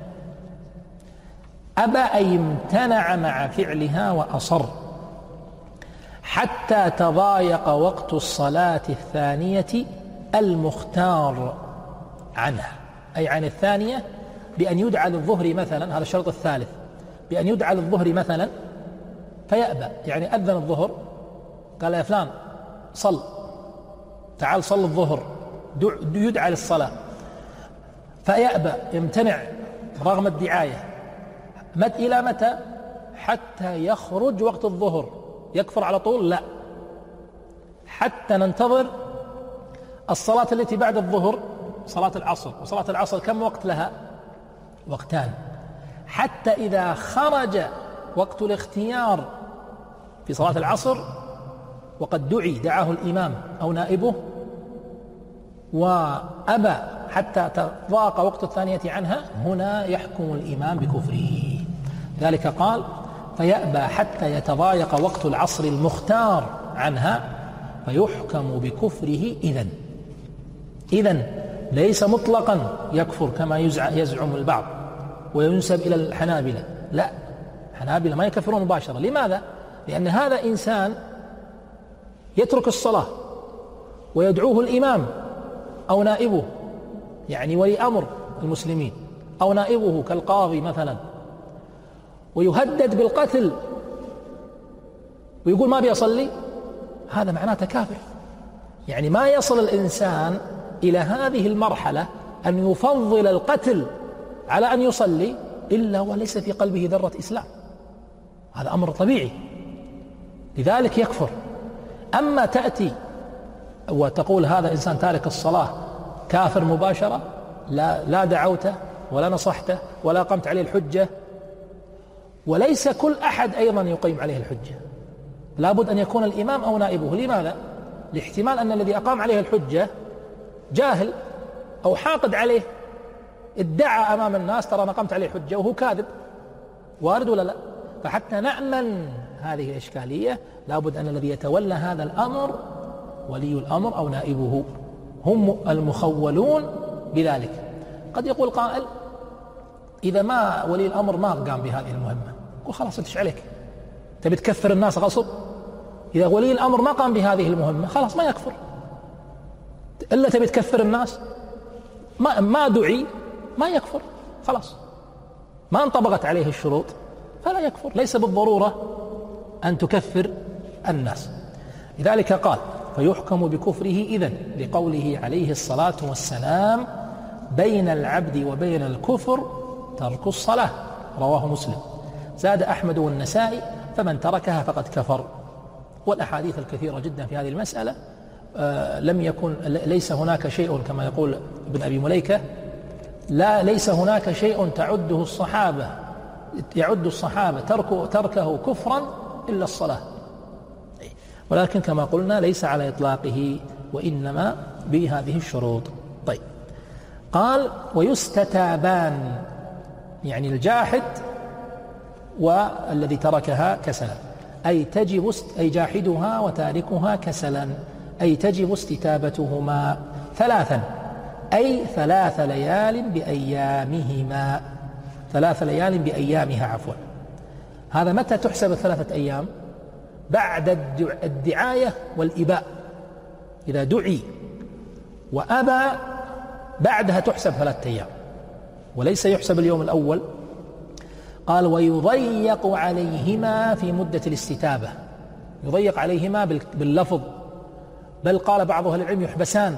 أبى أي امتنع مع فعلها وأصر حتى تضايق وقت الصلاة الثانية المختار عنها، أي عن الثانية، بأن يدعى للظهر مثلا، هذا الشرط الثالث، بأن يدعى للظهر مثلا فيأبى، يعني أذن الظهر قال يا فلان صل، تعال صل الظهر، يدعى للصلاة فيأبى، يمتنع رغم الدعاية. مت إلى متى؟ حتى يخرج وقت الظهر. يكفر على طول؟ لا، حتى ننتظر الصلاة التي بعد الظهر، صلاة العصر. وصلاة العصر كم وقت لها؟ وقتان. حتى إذا خرج وقت الاختيار في صلاة العصر وقد دعي، دعاه الإمام أو نائبه وأبى حتى تضاق وقت الثانية عنها، هنا يحكم الإمام بكفره. ذلك قال فيأبى حتى يتضايق وقت العصر المختار عنها فيحكم بكفره. إذن إذن ليس مطلقا يكفر كما يزعم البعض وينسب إلى الحنابلة، لا، الحنابلة ما يكفرون مباشرة. لماذا؟ لأن هذا إنسان يترك الصلاة ويدعوه الإمام أو نائبه، يعني ولي أمر المسلمين أو نائبه كالقاضي مثلا، ويهدد بالقتل ويقول ما بيصلي، هذا معناته كافر. يعني ما يصل الإنسان إلى هذه المرحلة أن يفضل القتل على أن يصلي إلا وليس في قلبه ذرة إسلام، هذا أمر طبيعي، لذلك يكفر. أما تأتي وتقول هذا إنسان تارك الصلاة كافر مباشرة، لا, لا دعوته ولا نصحته ولا قمت عليه الحجة، وليس كل أحد أيضا يقيم عليه الحجة، لابد أن يكون الإمام أو نائبه. لماذا؟ لاحتمال أن الذي أقام عليه الحجة جاهل أو حاقد عليه، ادعى أمام الناس ترى أنا قمت عليه الحجة وهو كاذب، وارد ولا لا؟ فحتى نأمن هذه الإشكالية لابد أن الذي يتولى هذا الأمر ولي الأمر أو نائبه، هم المخولون بذلك. قد يقول قائل إذا ما ولي الأمر ما قام بهذه المهمة، قل خلاص انتش عليك، تبي تكفر الناس غصب؟ إذا ولي الأمر ما قام بهذه المهمة خلاص ما يكفر، إلا تبي تكفر الناس، ما, ما دعي ما يكفر، خلاص ما انطبقت عليه الشروط فلا يكفر، ليس بالضرورة أن تكفر الناس. لذلك قال فيحكم بكفره إذن، لقوله عليه الصلاة والسلام بين العبد وبين الكفر ترك الصلاة، رواه مسلم. زاد أحمد والنسائي فمن تركها فقد كفر. والأحاديث الكثيرة جدا في هذه المسألة. آه لم يكن ليس هناك شيء كما يقول ابن أبي مليكة، لا ليس هناك شيء تعده الصحابة يعد الصحابة ترك تركه كفرا إلا الصلاة، ولكن كما قلنا ليس على إطلاقه وإنما بهذه الشروط. طيب، قال ويستتابان، يعني الجاحد والذي تركها كسلا، أي تجب أي جاحدها وتاركها كسلا، أي تجب استتابتهما ثلاثا، أي ثلاث ليال بأيامهما، ثلاث ليال بأيامها عفوا. هذا متى تحسب الثلاثة أيام؟ بعد الدعاية والإباء، إذا دعي وأبى بعدها تحسب ثلاثة أيام وليس يحسب اليوم الأول. قال ويضيق عليهما في مدة الاستتابة، يضيق عليهما باللفظ، بل قال بعض أهل العلم يحبسان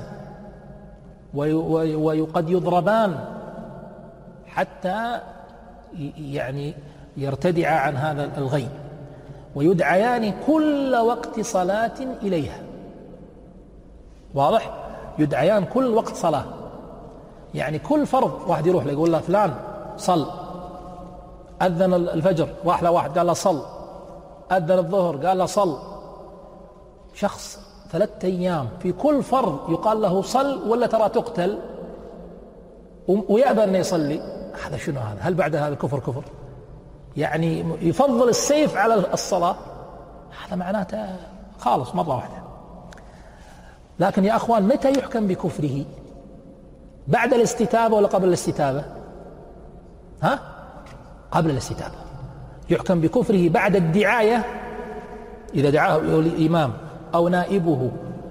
وقد يضربان حتى يعني يرتدع عن هذا الغي، ويدعيان كل وقت صلاة إليها. واضح؟ يدعيان كل وقت صلاة، يعني كل فرض واحد يروح يقول له فلان صل، أذن الفجر راح له واحد قال له صل، أذن الظهر قال له صل، شخص ثلاثة أيام في كل فرض يقال له صل ولا ترى تقتل ويأبى أن يصلي. هذا شنو هذا؟ هل بعد هذا الكفر كفر؟ يعني يفضل السيف على الصلاة، هذا معناته خالص مرة واحدة. لكن يا أخوان متى يحكم بكفره؟ بعد الاستتابة ولا قبل الاستتابة؟ ها؟ قبل الاستتابة. يحكم بكفره بعد الدعاية، إذا دعاه الإمام أو نائبه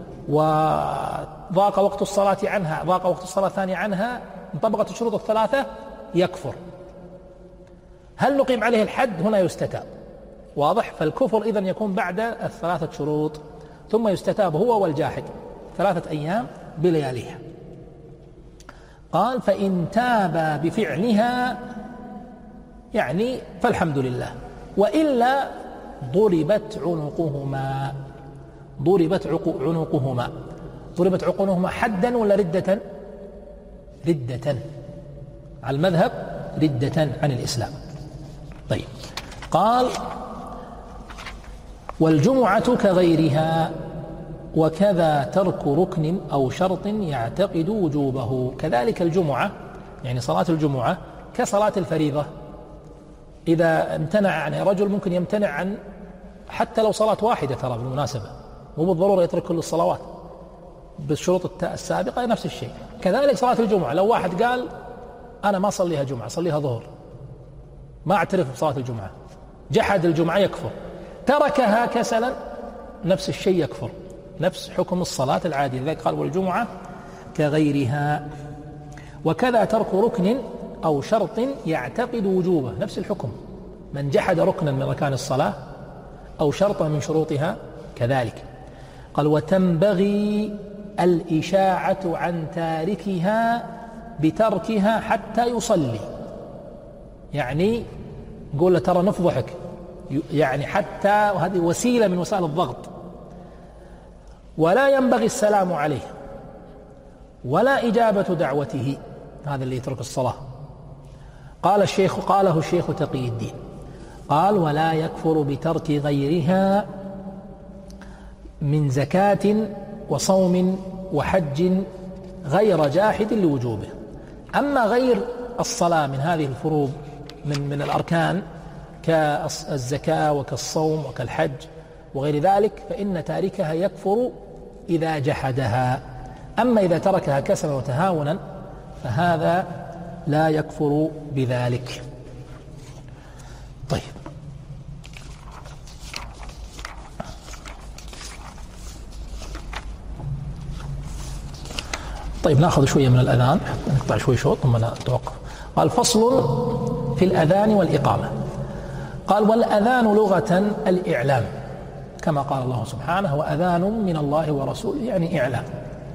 وضاق وقت الصلاة عنها، ضاق وقت الصلاة الثانية عنها، انطبقت الشروط الثلاثة، يكفر. هل نقيم عليه الحد؟ هنا يستتاب. واضح؟ فالكفر إذن يكون بعد الثلاثة شروط، ثم يستتاب هو والجاحد ثلاثة أيام بلياليها. قال فإن تابا بفعلها يعني فالحمد لله، وإلا ضربت عنقهما. ضربت عنقهما ضربت عنقهما حدا ولا ردة؟ ردة على المذهب، ردة عن الإسلام. طيب، قال والجمعة كغيرها وكذا ترك ركن أو شرط يعتقد وجوبه. كذلك الجمعة يعني صلاة الجمعة كصلاة الفريضة، إذا امتنع يعني رجل ممكن يمتنع عن حتى لو صلاة واحدة، ترى بالمناسبة مو بالضرورة يترك كل الصلوات، بالشروط السابقة نفس الشيء. كذلك صلاة الجمعة، لو واحد قال أنا ما صليها جمعة صليها ظهر، ما اعترف بصلاة الجمعة، جحد الجمعة، يكفر. تركها كسلا نفس الشيء، يكفر، نفس حكم الصلاة العادية. لذلك قال والجمعة كغيرها وكذا ترك ركن أو شرط يعتقد وجوبه، نفس الحكم. من جحد ركنا من أركان الصلاة أو شرطا من شروطها كذلك. قال وتنبغي الإشاعة عن تاركها بتركها حتى يصلي، يعني نقول له ترى نفضحك، يعني حتى، وهذه وسيلة من وسائل الضغط. ولا ينبغي السلام عليه ولا إجابة دعوته، هذا اللي يترك الصلاة. قال الشيخ قاله الشيخ تقي الدين، قال ولا يكفر بترك غيرها من زكاة وصوم وحج غير جاحد لوجوبه. أما غير الصلاة من هذه الفروض من من الأركان كالزكاة وكالصوم وكالحج وغير ذلك، فإن تاركها يكفر إذا جحدها. أما إذا تركها كسلا وتهاونا فهذا لا يكفر بذلك. طيب، طيب نأخذ شوية من الأذان، نقطع شوي شوط ثم نتوقف. قال فصل في الأذان والإقامة. قال والأذان لغة الإعلام، كما قال الله سبحانه وأذان من الله ورسوله، يعني إعلام.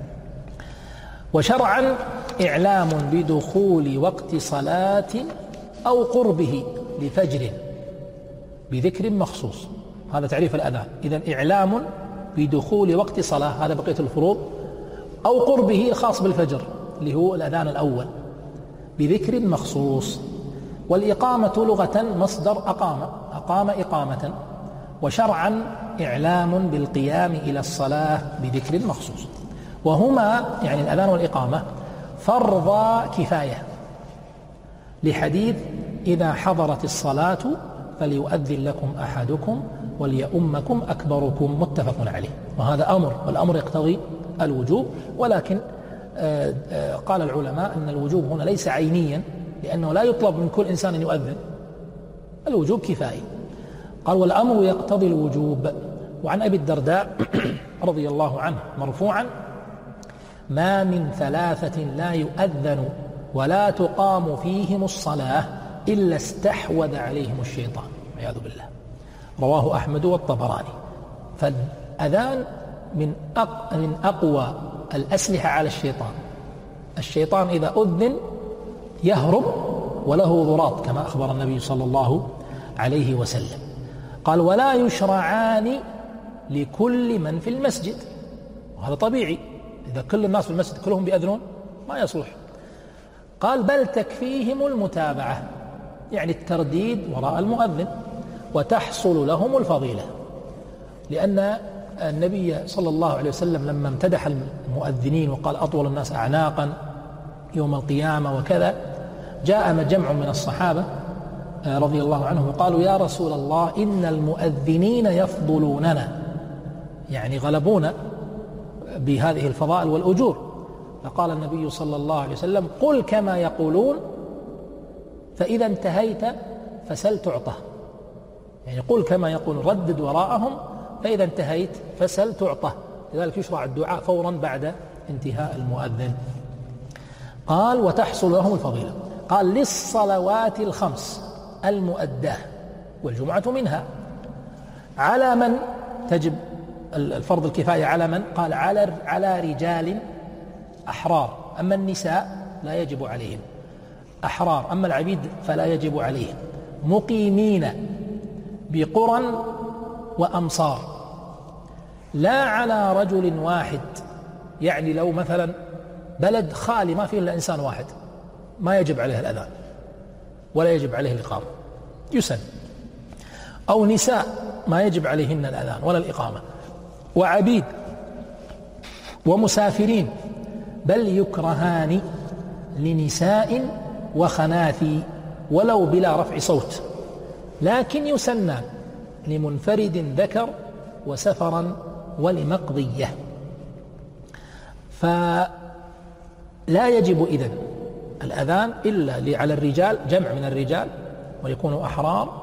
وشرعا إعلام بدخول وقت صلاة أو قربه لفجر بذكر مخصوص، هذا تعريف الأذان. إذن إعلام بدخول وقت صلاة، هذا بقية الفروض، أو قربه خاص بالفجر اللي هو الأذان الأول بذكر مخصوص. والإقامة لغة مصدر أقام، أقام إقامة. وشرعا إعلام بالقيام إلى الصلاة بذكر مخصوص. وهما يعني الأذان والإقامة فرض كفاية، لحديث إذا حضرت الصلاة فليؤذن لكم أحدكم وليؤمكم أكبركم، متفق عليه. وهذا أمر، والأمر يقتضي الوجوب، ولكن قال العلماء أن الوجوب هنا ليس عينيا، لأنه لا يطلب من كل إنسان أن يؤذن، الوجوب كفائي. قال والأمر يقتضي الوجوب. وعن أبي الدرداء رضي الله عنه مرفوعا ما من ثلاثة لا يؤذن ولا تقام فيهم الصلاة إلا استحوذ عليهم الشيطان والعياذ بالله. رواه أحمد والطبراني. فالأذان من من أقوى الأسلحة على الشيطان. الشيطان إذا أذن يهرب وله ضراط كما أخبر النبي صلى الله عليه وسلم. قال ولا يشرعان لكل من في المسجد، وهذا طبيعي، إذا كل الناس في المسجد كلهم بيأذنون ما يصلح. قال بل تكفيهم المتابعة، يعني الترديد وراء المؤذن، وتحصل لهم الفضيلة، لأن النبي صلى الله عليه وسلم لما امتدح المؤذنين وقال أطول الناس أعناقا يوم القيامة وكذا، جاء جمع من الصحابة رضي الله عنهم وقالوا يا رسول الله إن المؤذنين يفضلوننا، يعني غلبونا بهذه الفضائل والأجور. فقال النبي صلى الله عليه وسلم قل كما يقولون فإذا انتهيت فسل تعطى، يعني قل كما يقول، ردد وراءهم، فإذا انتهيت فسل تعطى. لذلك يشرع الدعاء فورا بعد انتهاء المؤذن. قال وتحصل لهم الفضيلة. قال للصلوات الخمس المؤداة والجمعة منها، على من تجب الفرض الكفاية؟ على من؟ قال على على رجال أحرار، أما النساء لا يجب عليهم، أحرار، أما العبيد فلا يجب عليهم، مقيمين بقرى وأمصار، لا على رجل واحد، يعني لو مثلا بلد خالي ما فيه إلا إنسان واحد ما يجب عليه الأذان ولا يجب عليه الإقامة، يسن. أو نساء ما يجب عليهن الأذان ولا الإقامة، وعبيد ومسافرين، بل يكرهان لنساء وخناثي ولو بلا رفع صوت، لكن يسنان لمنفرد ذكر وسفرا ولمقضية. فلا يجب إذن الأذان إلا على الرجال، جمع من الرجال، ويكونوا أحرار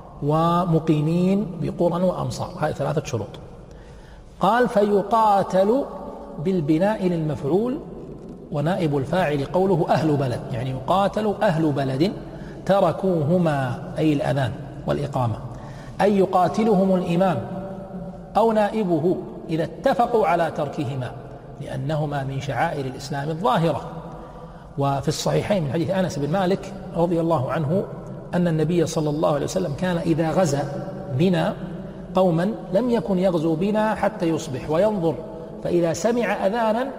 ومقيمين بقرى وأمصار، هذه ثلاثة شروط. قال فيقاتل بالبناء للمفعول، ونائب الفاعل قوله أهل بلد، يعني يقاتل أهل بلد تركوهما أي الأذان والإقامة، أي يقاتلهم الإمام أو نائبه إذا اتفقوا على تركهما، لأنهما من شعائر الإسلام الظاهرة. وفي الصحيحين من حديث أنس بن مالك رضي الله عنه أن النبي صلى الله عليه وسلم كان إذا غزا بنا قوما لم يكن يغزو بنا حتى يصبح وينظر، فإذا سمع أذانا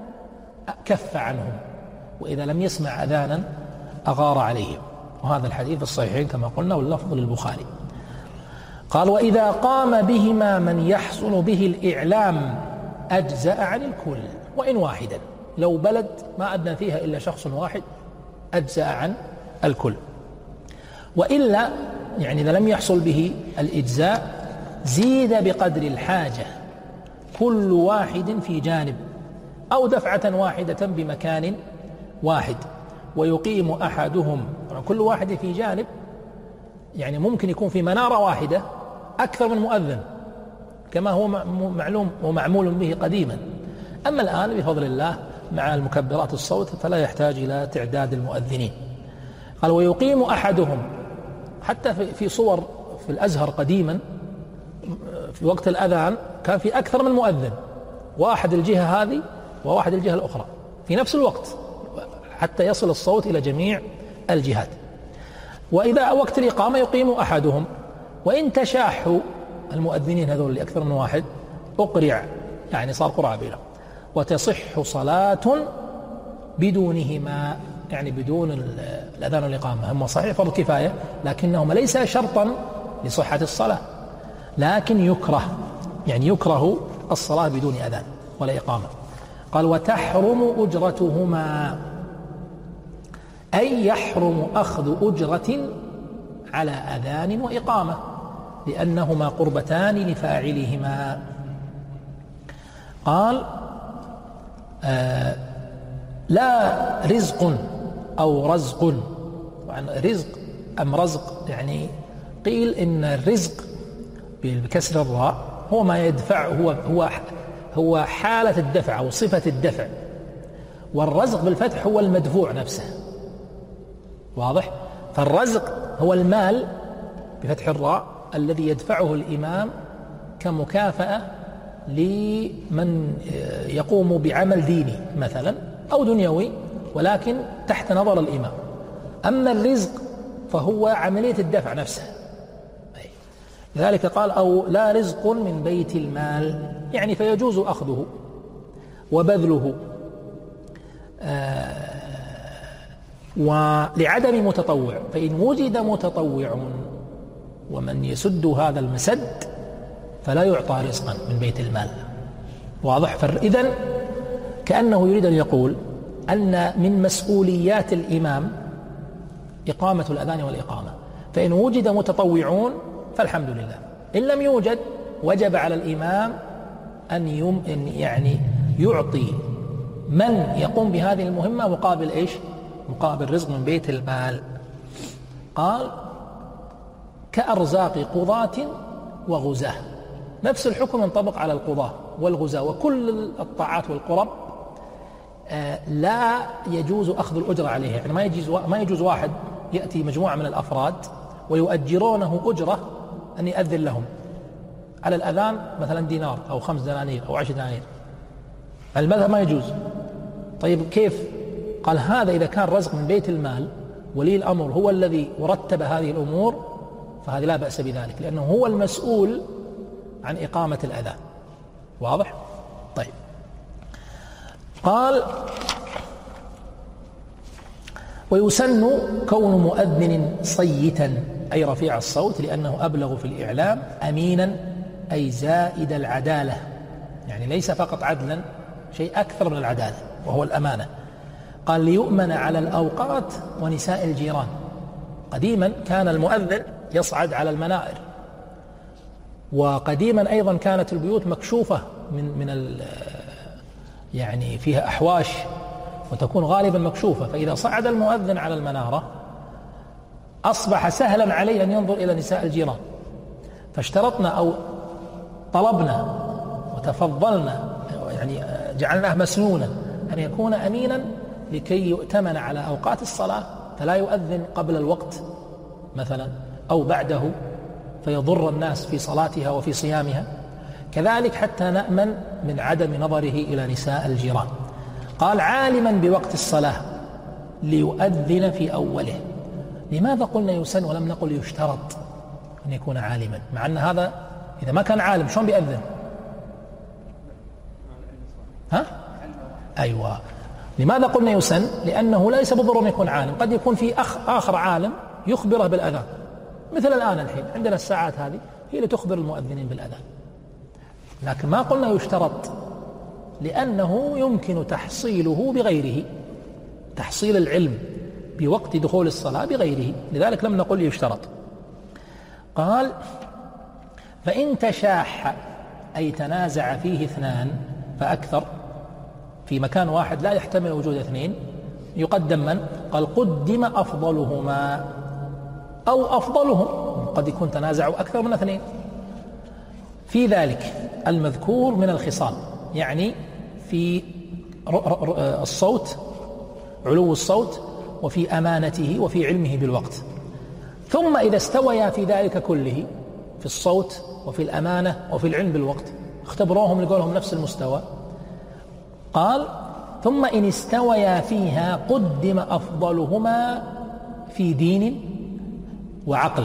كف عنهم، وإذا لم يسمع أذانا أغار عليهم. وهذا الحديث في الصحيحين كما قلنا، واللفظ للبخاري. قال وإذا قام بهما من يحصل به الإعلام أجزأ عن الكل وإن واحدا، لو بلد ما أدنى فيها إلا شخص واحد أجزأ عن الكل، وإلا يعني إذا لم يحصل به الإجزاء زيد بقدر الحاجة كل واحد في جانب، أو دفعة واحدة بمكان واحد، ويقيم أحدهم، كل واحد في جانب، يعني ممكن يكون في منارة واحدة أكثر من مؤذن كما هو معلوم ومعمول به قديما. أما الآن بفضل الله مع المكبرات الصوت فلا يحتاج إلى تعداد المؤذنين. قال ويقيم أحدهم، حتى في صور في الأزهر قديما في وقت الأذان كان في أكثر من مؤذن، واحد الجهة هذه وواحد الجهة الأخرى في نفس الوقت حتى يصل الصوت إلى جميع الجهات. وإذا وقت الإقامة يقيم أحدهم، وإن تشاحوا المؤذنين هذول لأكثر من واحد أقرع، يعني صار قرعة بينهم، وتصح صلاة بدونهما، يعني بدون الأذان والإقامة. هم صحيح فرض كفاية لكنهما ليس شرطا لصحة الصلاة، لكن يكره، يعني يكره الصلاة بدون أذان ولا إقامة. قال وتحرم أجرتهما، أي يحرم أخذ أجرة على أذان وإقامة، لأنهما قربتان لفاعلهما. قال آه لا رزق أو رزق، طبعا رزق أم رزق، يعني قيل إن الرزق بكسر الراء هو ما يدفع، هو هو هو حالة الدفع أو صفة الدفع، والرزق بالفتح هو المدفوع نفسه، واضح؟ فالرزق هو المال بفتح الراء الذي يدفعه الإمام كمكافأة لمن يقوم بعمل ديني مثلا أو دنيوي ولكن تحت نظر الإمام. أما الرزق فهو عملية الدفع نفسها، لذلك قال أو لا رزق من بيت المال، يعني فيجوز أخذه وبذله آه ولعدم متطوع، فإن وجد متطوع ومن يسد هذا المسد فلا يعطى رزقا من بيت المال. واضح؟ فإذن كأنه يريد أن يقول أن من مسؤوليات الإمام إقامة الأذان والإقامة، فإن وجد متطوعون فالحمد لله، إن لم يوجد وجب على الإمام أن يم يعني يعطي من يقوم بهذه المهمة مقابل إيش؟ مقابل رزق من بيت المال. قال كأرزاق قضاة وغزاة، نفس الحكم ينطبق على القضاة والغزاة وكل الطاعات والقرب لا يجوز أخذ الأجرة عليها، يعني ما يجوز ما يجوز واحد يأتي مجموعة من الأفراد ويؤجرونه أجرة أن يأذن لهم على الأذان مثلا دينار أو خمس دنانير أو عشر دنانير، المذهب ما يجوز. طيب كيف؟ قال هذا إذا كان رزق من بيت المال ولي الأمر هو الذي رتب هذه الأمور فهذا لا بأس بذلك، لأنه هو المسؤول عن إقامة الأذان. واضح؟ طيب قال ويسن كون مؤذن صيتا أي رفيع الصوت لأنه أبلغ في الإعلام، أمينا أي زائد العدالة، يعني ليس فقط عدلا، شيء أكثر من العدالة وهو الأمانة. قال ليؤمن على الأوقات ونساء الجيران. قديما كان المؤذن يصعد على المنائر، وقديما أيضا كانت البيوت مكشوفة من من يعني فيها أحواش وتكون غالبا مكشوفة، فإذا صعد المؤذن على المنارة أصبح سهلا عليه أن ينظر إلى نساء الجيران، فاشترطنا أو طلبنا وتفضلنا يعني جعلناه مسنونا أن يكون أمينا لكي يؤتمن على أوقات الصلاة، فلا يؤذن قبل الوقت مثلا أو بعده فيضر الناس في صلاتها وفي صيامها، كذلك حتى نأمن من عدم نظره إلى نساء الجيران. قال عالما بوقت الصلاة ليؤذن في أوله. لماذا قلنا يسن ولم نقل يشترط أن يكون عالما، مع أن هذا إذا ما كان عالم شلون بيأذن؟ ها؟ أيوة. لماذا قلنا يسن؟ لأنه ليس بالضرورة أن يكون عالم، قد يكون في أخ آخر عالم يخبره بالأذان، مثل الآن الحين عندنا الساعات هذه هي اللي تخبر المؤذنين بالأذان، لكن ما قلنا يشترط لأنه يمكن تحصيله بغيره، تحصيل العلم بوقت دخول الصلاة بغيره، لذلك لم نقل يشترط. قال فإن تشاح أي تنازع فيه اثنان فأكثر، في مكان واحد لا يحتمل وجود اثنين، يقدم من؟ قال قدم أفضلهما أو أفضلهم، قد يكون تنازعوا أكثر من اثنين في ذلك المذكور من الخصال، يعني في الصوت علو الصوت وفي أمانته وفي علمه بالوقت. ثم إذا استويا في ذلك كله، في الصوت وفي الأمانة وفي العلم بالوقت، اختبروهم لقولهم نفس المستوى، قال ثم إن استويا فيها قدم أفضلهما في دين وعقل،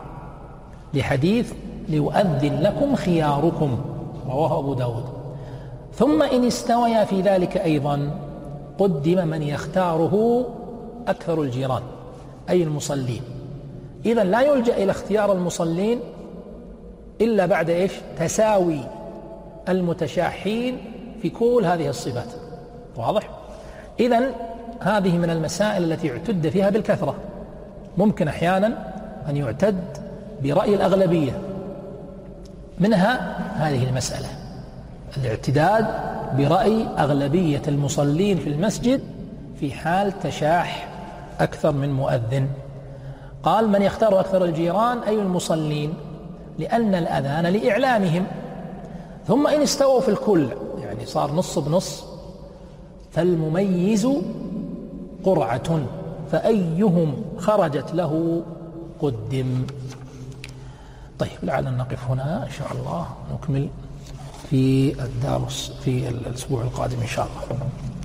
لحديث ليؤذن لكم خياركم رواه أبو داود. ثم إن استويا في ذلك أيضا قدم من يختاره أكثر الجيران أي المصلين. إذن لا يلجأ إلى اختيار المصلين إلا بعد إيش؟ تساوي المتشاحين في كل هذه الصفات. واضح؟ إذن هذه من المسائل التي اعتد فيها بالكثرة. ممكن أحيانا أن يعتد برأي الأغلبية، منها هذه المسألة، الاعتداد برأي أغلبية المصلين في المسجد في حال تشاح أكثر من مؤذن. قال من يختار أكثر الجيران أي المصلين، لأن الأذان لإعلامهم. ثم إن استووا في الكل، يعني صار نص بنص، فالمميز قرعة فأيهم خرجت له قدم. طيب لعلنا نقف هنا إن شاء الله، نكمل في الدرس في الأسبوع القادم إن شاء الله.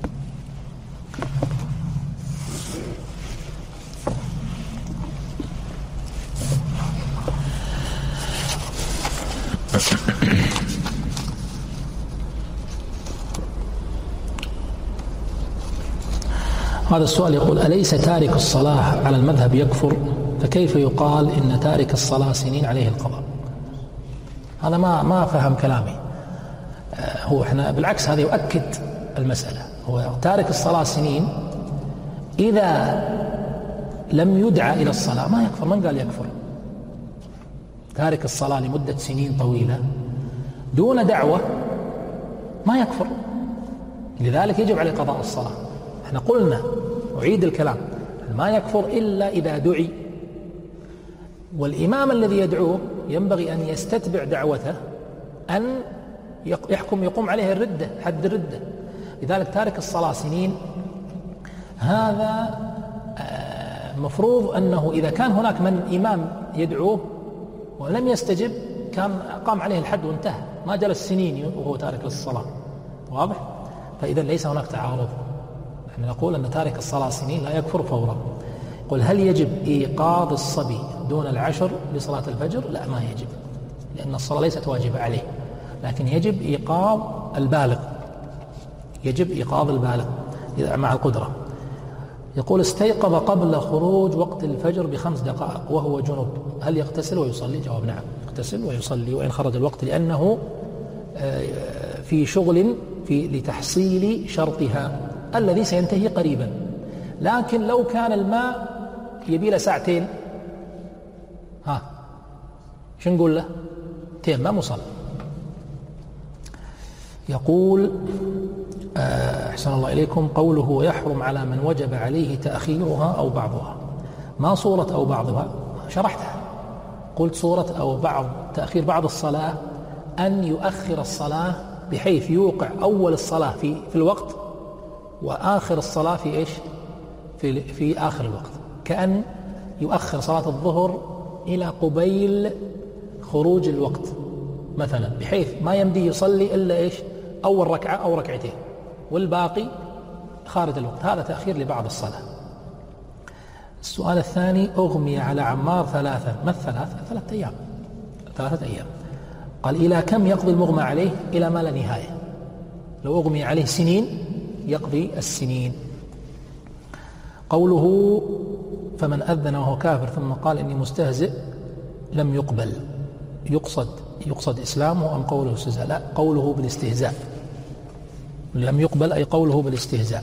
هذا السؤال يقول: أليس تارك الصلاة على المذهب يكفر؟ فكيف يقال إن تارك الصلاة سنين عليه القضاء؟ هذا ما ما فهم كلامي. هو احنا بالعكس هذا يؤكد المسألة. هو تارك الصلاة سنين إذا لم يدعى إلى الصلاة ما يكفر. من قال يكفر؟ تارك الصلاة لمدة سنين طويلة دون دعوة ما يكفر، لذلك يجب عليه قضاء الصلاة. احنا قلنا، أعيد الكلام، ما يكفر إلا إذا دعي، والإمام الذي يدعوه ينبغي أن يستتبع دعوته أن يحكم يقوم عليه الردة، حد الردة. لذلك تارك الصلاة سنين هذا مفروض أنه إذا كان هناك من إمام يدعوه ولم يستجب كان قام عليه الحد وانتهى، ما جلس سنين وهو تارك للصلاة. واضح؟ فإذا ليس هناك تعارض. نحن نقول أن تارك الصلاة سنين لا يكفر فورا. قل هل يجب إيقاظ الصبي دون العشر لصلاة الفجر؟ لا، ما يجب، لأن الصلاة ليست واجبة عليه، لكن يجب إيقاظ البالغ، يجب إيقاظ البالغ مع القدرة. يقول: استيقظ قبل خروج وقت الفجر بخمس دقائق وهو جنب، هل يغتسل ويصلي؟ جواب: نعم، يغتسل ويصلي وإن خرج الوقت، لأنه في شغل في لتحصيل شرطها الذي سينتهي قريبا. لكن لو كان الماء يبي له ساعتين، ها شو نقول له؟ تيمم وصل. يقول: أحسن الله إليكم، قوله يحرم على من وجب عليه تأخيرها أو بعضها، ما صورة أو بعضها؟ شرحتها، قلت صورة أو بعض تأخير بعض الصلاة أن يؤخر الصلاة بحيث يوقع أول الصلاة في في الوقت وآخر الصلاة في إيش؟ في في آخر الوقت، كأن يؤخر صلاة الظهر إلى قبيل خروج الوقت مثلا، بحيث ما يمدي يصلي إلا إيش؟ أول ركعة أو ركعتين والباقي خارج الوقت. هذا تأخير لبعض الصلاة. السؤال الثاني: أغمي على عمار ثلاثة، ما الثلاث؟ ثلاثة أيام، ثلاثة أيام. قال: إلى كم يقضي المغمى عليه؟ إلى ما لا نهاية. لو أغمي عليه سنين يقضي السنين. قوله: فمن أذن وهو كافر ثم قال إني مستهزئ لم يقبل، يقصد يقصد إسلامه أم قوله استهزاء؟ لا، قوله بالاستهزاء. لم يقبل أي قوله بالاستهزاء.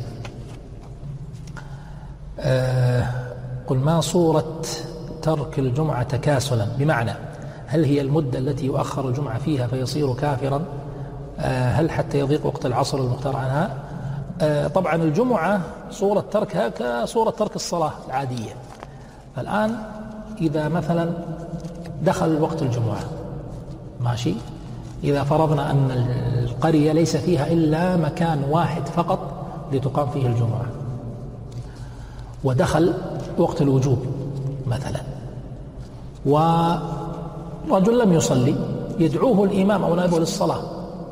آه قل: ما صورة ترك الجمعة تكاسلا؟ بمعنى هل هي المدة التي يؤخر الجمعة فيها فيصير كافرا؟ آه هل حتى يضيق وقت العصر المختار عنها؟ آه طبعا الجمعة صورة تركها كصورة ترك الصلاة العادية. فالآن إذا مثلا دخل وقت الجمعة، ماشي، إذا فرضنا أن القرية ليس فيها إلا مكان واحد فقط لتقام فيه الجمعة، ودخل وقت الوجوب مثلا، ورجل لم يصلي يدعوه الإمام أو نائبه للصلاة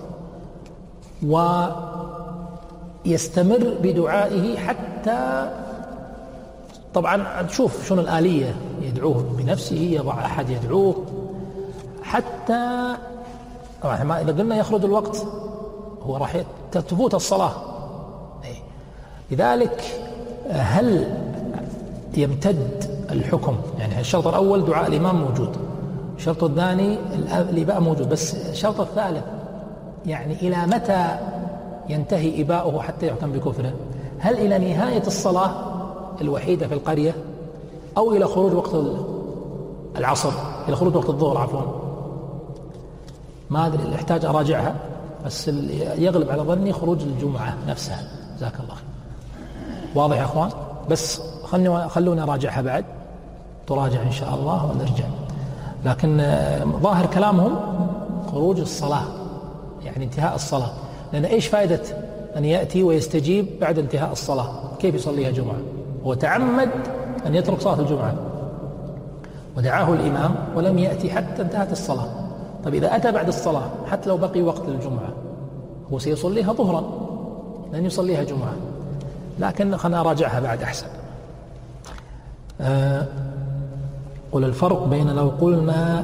ويستمر بدعائه حتى، طبعا تشوف شنو الآلية، يدعوه بنفسه، يضع أحد يدعوه حتى، طبعا ما إذا قلنا يخرج الوقت هو راح تفوت الصلاة. لذلك هل يمتد الحكم؟ يعني الشرط الأول دعاء الإمام موجود، الشرط الثاني الإباء موجود، بس الشرط الثالث يعني إلى متى ينتهي إباؤه حتى يحكم بكفره؟ هل إلى نهاية الصلاة الوحيدة في القرية أو إلى خروج وقت العصر، إلى خروج وقت الظهر عفوا؟ ما أدري، احتاج أراجعها، بس يغلب على ظني خروج الجمعة نفسها. جزاك الله خير. واضح يا أخوان؟ بس خلونا أراجعها بعد، تراجع إن شاء الله ونرجع. لكن ظاهر كلامهم خروج الصلاة، يعني انتهاء الصلاة، لأن إيش فائدة أن يأتي ويستجيب بعد انتهاء الصلاة؟ كيف يصليها جمعة؟ وتعمد أن يترك صلاة الجمعة ودعاه الإمام ولم يأتي حتى انتهت الصلاة. طيب إذا أتى بعد الصلاة حتى لو بقي وقت للجمعة هو سيصليها ظهرا لن يصليها جمعة، لكن خلنا أراجعها بعد أحسن. أه قل الفرق بين لو قلنا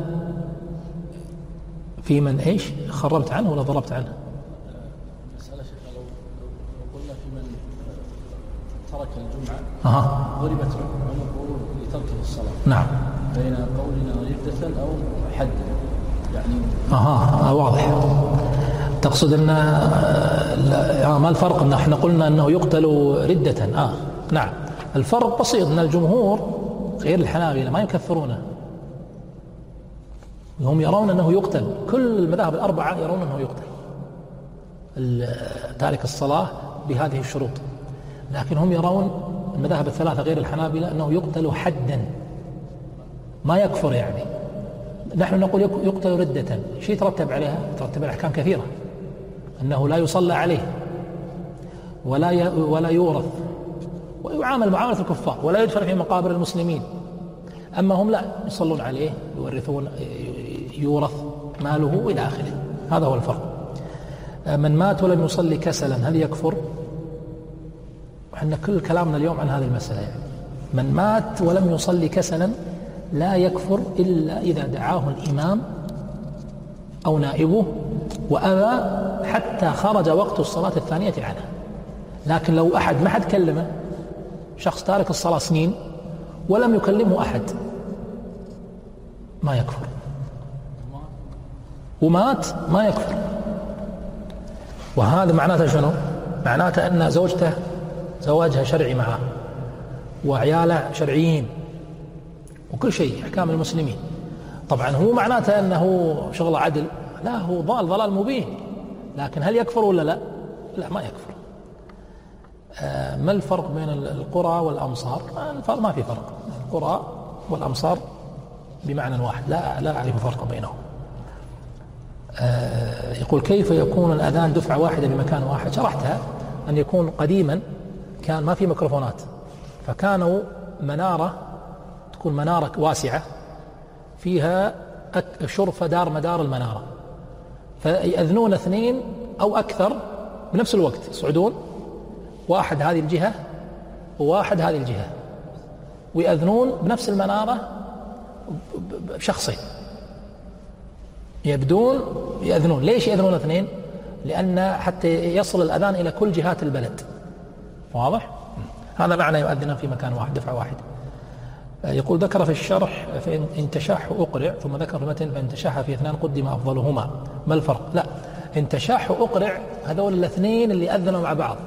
في من إيش خربت عنه ولا ضربت عنه؟ مسألة شيخ لو قلنا في من ترك الجمعة أها ضربت عنقه لتركه الصلاة. نعم. بين قولنا ردة أو حد يعني. أها واضح. تقصد أن ما الفرق أن احنا قلنا أنه يقتل ردة؟ آه نعم الفرق بسيط، أن الجمهور غير الحنابلة ما يكفرونه، هم يرون أنه يقتل. كل المذاهب الأربعة يرون أنه يقتل تارك الصلاة بهذه الشروط، لكن هم يرون المذاهب الثلاثة غير الحنابلة أنه يقتل حدا ما يكفر. يعني نحن نقول يقتل ردة، شيء يترتب عليها؟ يترتب على أحكام كثيرة، أنه لا يصلى عليه ولا ولا يورث ويعامل معاملة الكفار ولا يدفن في مقابر المسلمين. أما هم لا، يصلون عليه يورثون يورث ماله إلى آخره. هذا هو الفرق. من مات ولم يصلي كسلا هل يكفر؟ وحنا كل كلامنا اليوم عن هذه المسألة. يعني من مات ولم يصلي كسلا لا يكفر إلا إذا دعاه الإمام أو نائبه وأبى حتى خرج وقت الصلاة الثانية عنه. لكن لو أحد ما حد كلمه، شخص تارك الصلاة سنين ولم يكلمه أحد، ما يكفر. ومات ما يكفر. وهذا معناته شنو؟ معناته أن زوجته زواجها شرعي معه وعياله شرعيين وكل شيء أحكام المسلمين. طبعا هو معناته أنه شغل عدل، لا، هو ضال ضلال مبين. لكن هل يكفر ولا لا؟ لا، ما يكفر. آه ما الفرق بين القرى والأمصار؟ الفرق ما في فرق. القرى والأمصار بمعنى واحد، لا لا أعرف فرق بينهم. آه يقول كيف يكون الأذان دفعة واحدة بمكان واحد؟ شرحتها. أن يكون قديما كان ما في ميكروفونات، فكانوا منارة، تكون منارة واسعة فيها شرفة دار مدار المنارة، فيأذنون اثنين أو أكثر بنفس الوقت، يصعدون واحد هذه الجهة وواحد هذه الجهة ويأذنون بنفس المنارة بشخصين، يبدون يأذنون. ليش يأذنون اثنين؟ لأن حتى يصل الأذان إلى كل جهات البلد. واضح؟ هذا معنى يؤذن في مكان واحد، دفعة واحدة. يقول ذكر في الشرح فإن تشاح أقرع، ثم ذكر في المتن فإن تشاح في اثنان قدم أفضلهما. ما الفرق؟ لا، إن تشاح أقرع هذول الاثنين اللي أذنوا مع بعض.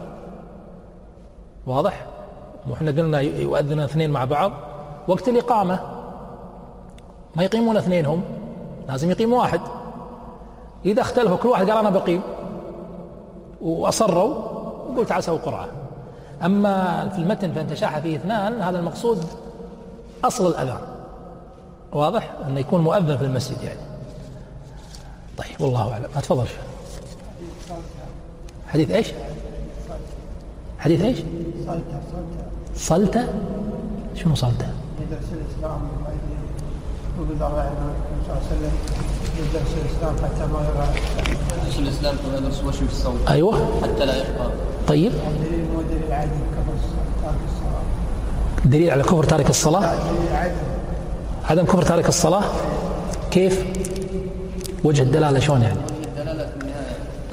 واضح؟ وإحنا قلنا يؤذن اثنين مع بعض وقت الإقامة، ما يقيمون اثنين، هم لازم يقيم واحد. إذا اختلفوا كل واحد قال أنا بقيم وأصروا وقلت تعال سووا قرعة. أما في المتن فإن تشاح فيه اثنان، هذا المقصود أصل الأذان. واضح؟ أنه يكون مؤذن في المسجد يعني. طيب والله أعلم. أتفضل. حديث إيش؟ حديث إيش؟ صلتة. شنو صلتة؟ يدرس الإسلام وقل الله عليه وسلم يدرس الإسلام حتى ما يرى يدرس الإسلام كما يدرس وشي في الصوت. أيوة. حتى لا يبقى. طيب. دليل مو دليل عدم كفر تارك الصلاة. دليل على كفر تارك الصلاة؟ دليل عدم. عدم كفر تارك الصلاة؟ كيف؟ وجه الدلالة شلون يعني؟ الدلالة في النهاية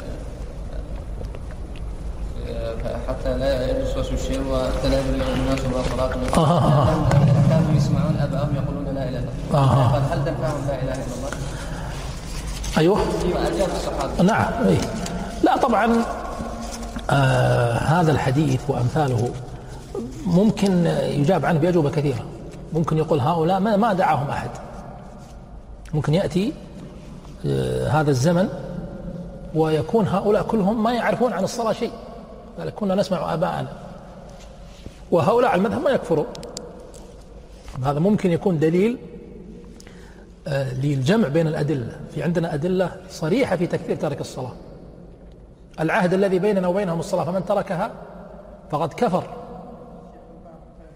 حتى لا يدرس الشيء وحتى لا يدرس الناس وصلاتهم. آه. كانوا يسمعون أباهم يقولون لا إله إلا الله. آه. قال هل تنفعهم لا إله إلا الله؟ أيوه. أيوه أجاب الصحابة. نعم. إيه. لا طبعا آه هذا الحديث وأمثاله ممكن يجاب عنه بأجوبة كثيرة. ممكن يقول هؤلاء ما, ما دعاهم أحد. ممكن يأتي آه هذا الزمن ويكون هؤلاء كلهم ما يعرفون عن الصلاة شيء، قال كنا نسمع آباءنا، وهؤلاء على المذهب ما يكفروا. هذا ممكن يكون دليل آه للجمع بين الأدلة. في عندنا أدلة صريحة في تكفير تارك الصلاة. العهد الذي بيننا وبينهم الصلاة، فمن تركها فقد كفر.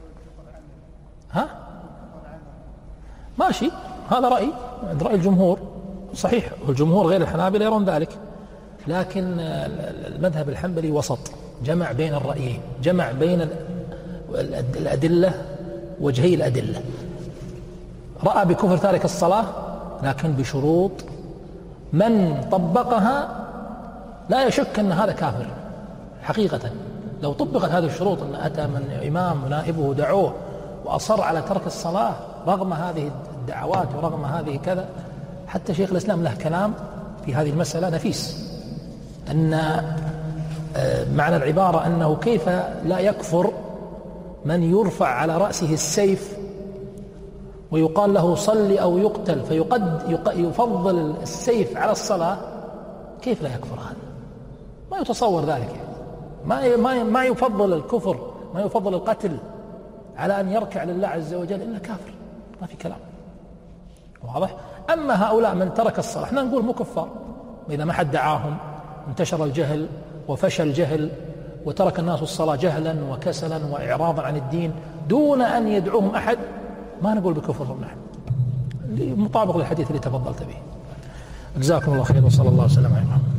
ماشي، هذا رأي عند رأي الجمهور صحيح، والجمهور غير الحنابلة يرون ذلك، لكن المذهب الحنبلي وسط، جمع بين الرأيين، جمع بين الأدلة، وجهي الأدلة. رأى بكفر تارك الصلاة لكن بشروط من طبقها لا يشك أن هذا كافر حقيقة. لو طبقت هذه الشروط، أن أتى من إمام ونائبه دعوه وأصر على ترك الصلاة رغم هذه الدعوات ورغم هذه كذا، حتى شيخ الإسلام له كلام في هذه المسألة نفيس، أن معنى العبارة أنه كيف لا يكفر من يرفع على رأسه السيف ويقال له صل أو يقتل فيقد يفضل السيف على الصلاة، كيف لا يكفر هذا؟ ما يتصور ذلك يعني. ما ما يفضل الكفر، ما يفضل القتل على أن يركع لله عز وجل إلا كافر، ما في كلام واضح. أما هؤلاء من ترك الصلاة احنا نقول مو كفار، إذا ما حد دعاهم انتشر الجهل وفشل الجهل وترك الناس الصلاة جهلا وكسلا وإعراضا عن الدين دون أن يدعوهم أحد، ما نقول بكفرهم نحن، مطابق للحديث اللي تفضلت به. جزاكم الله خير وصلى الله وسلم على محمد.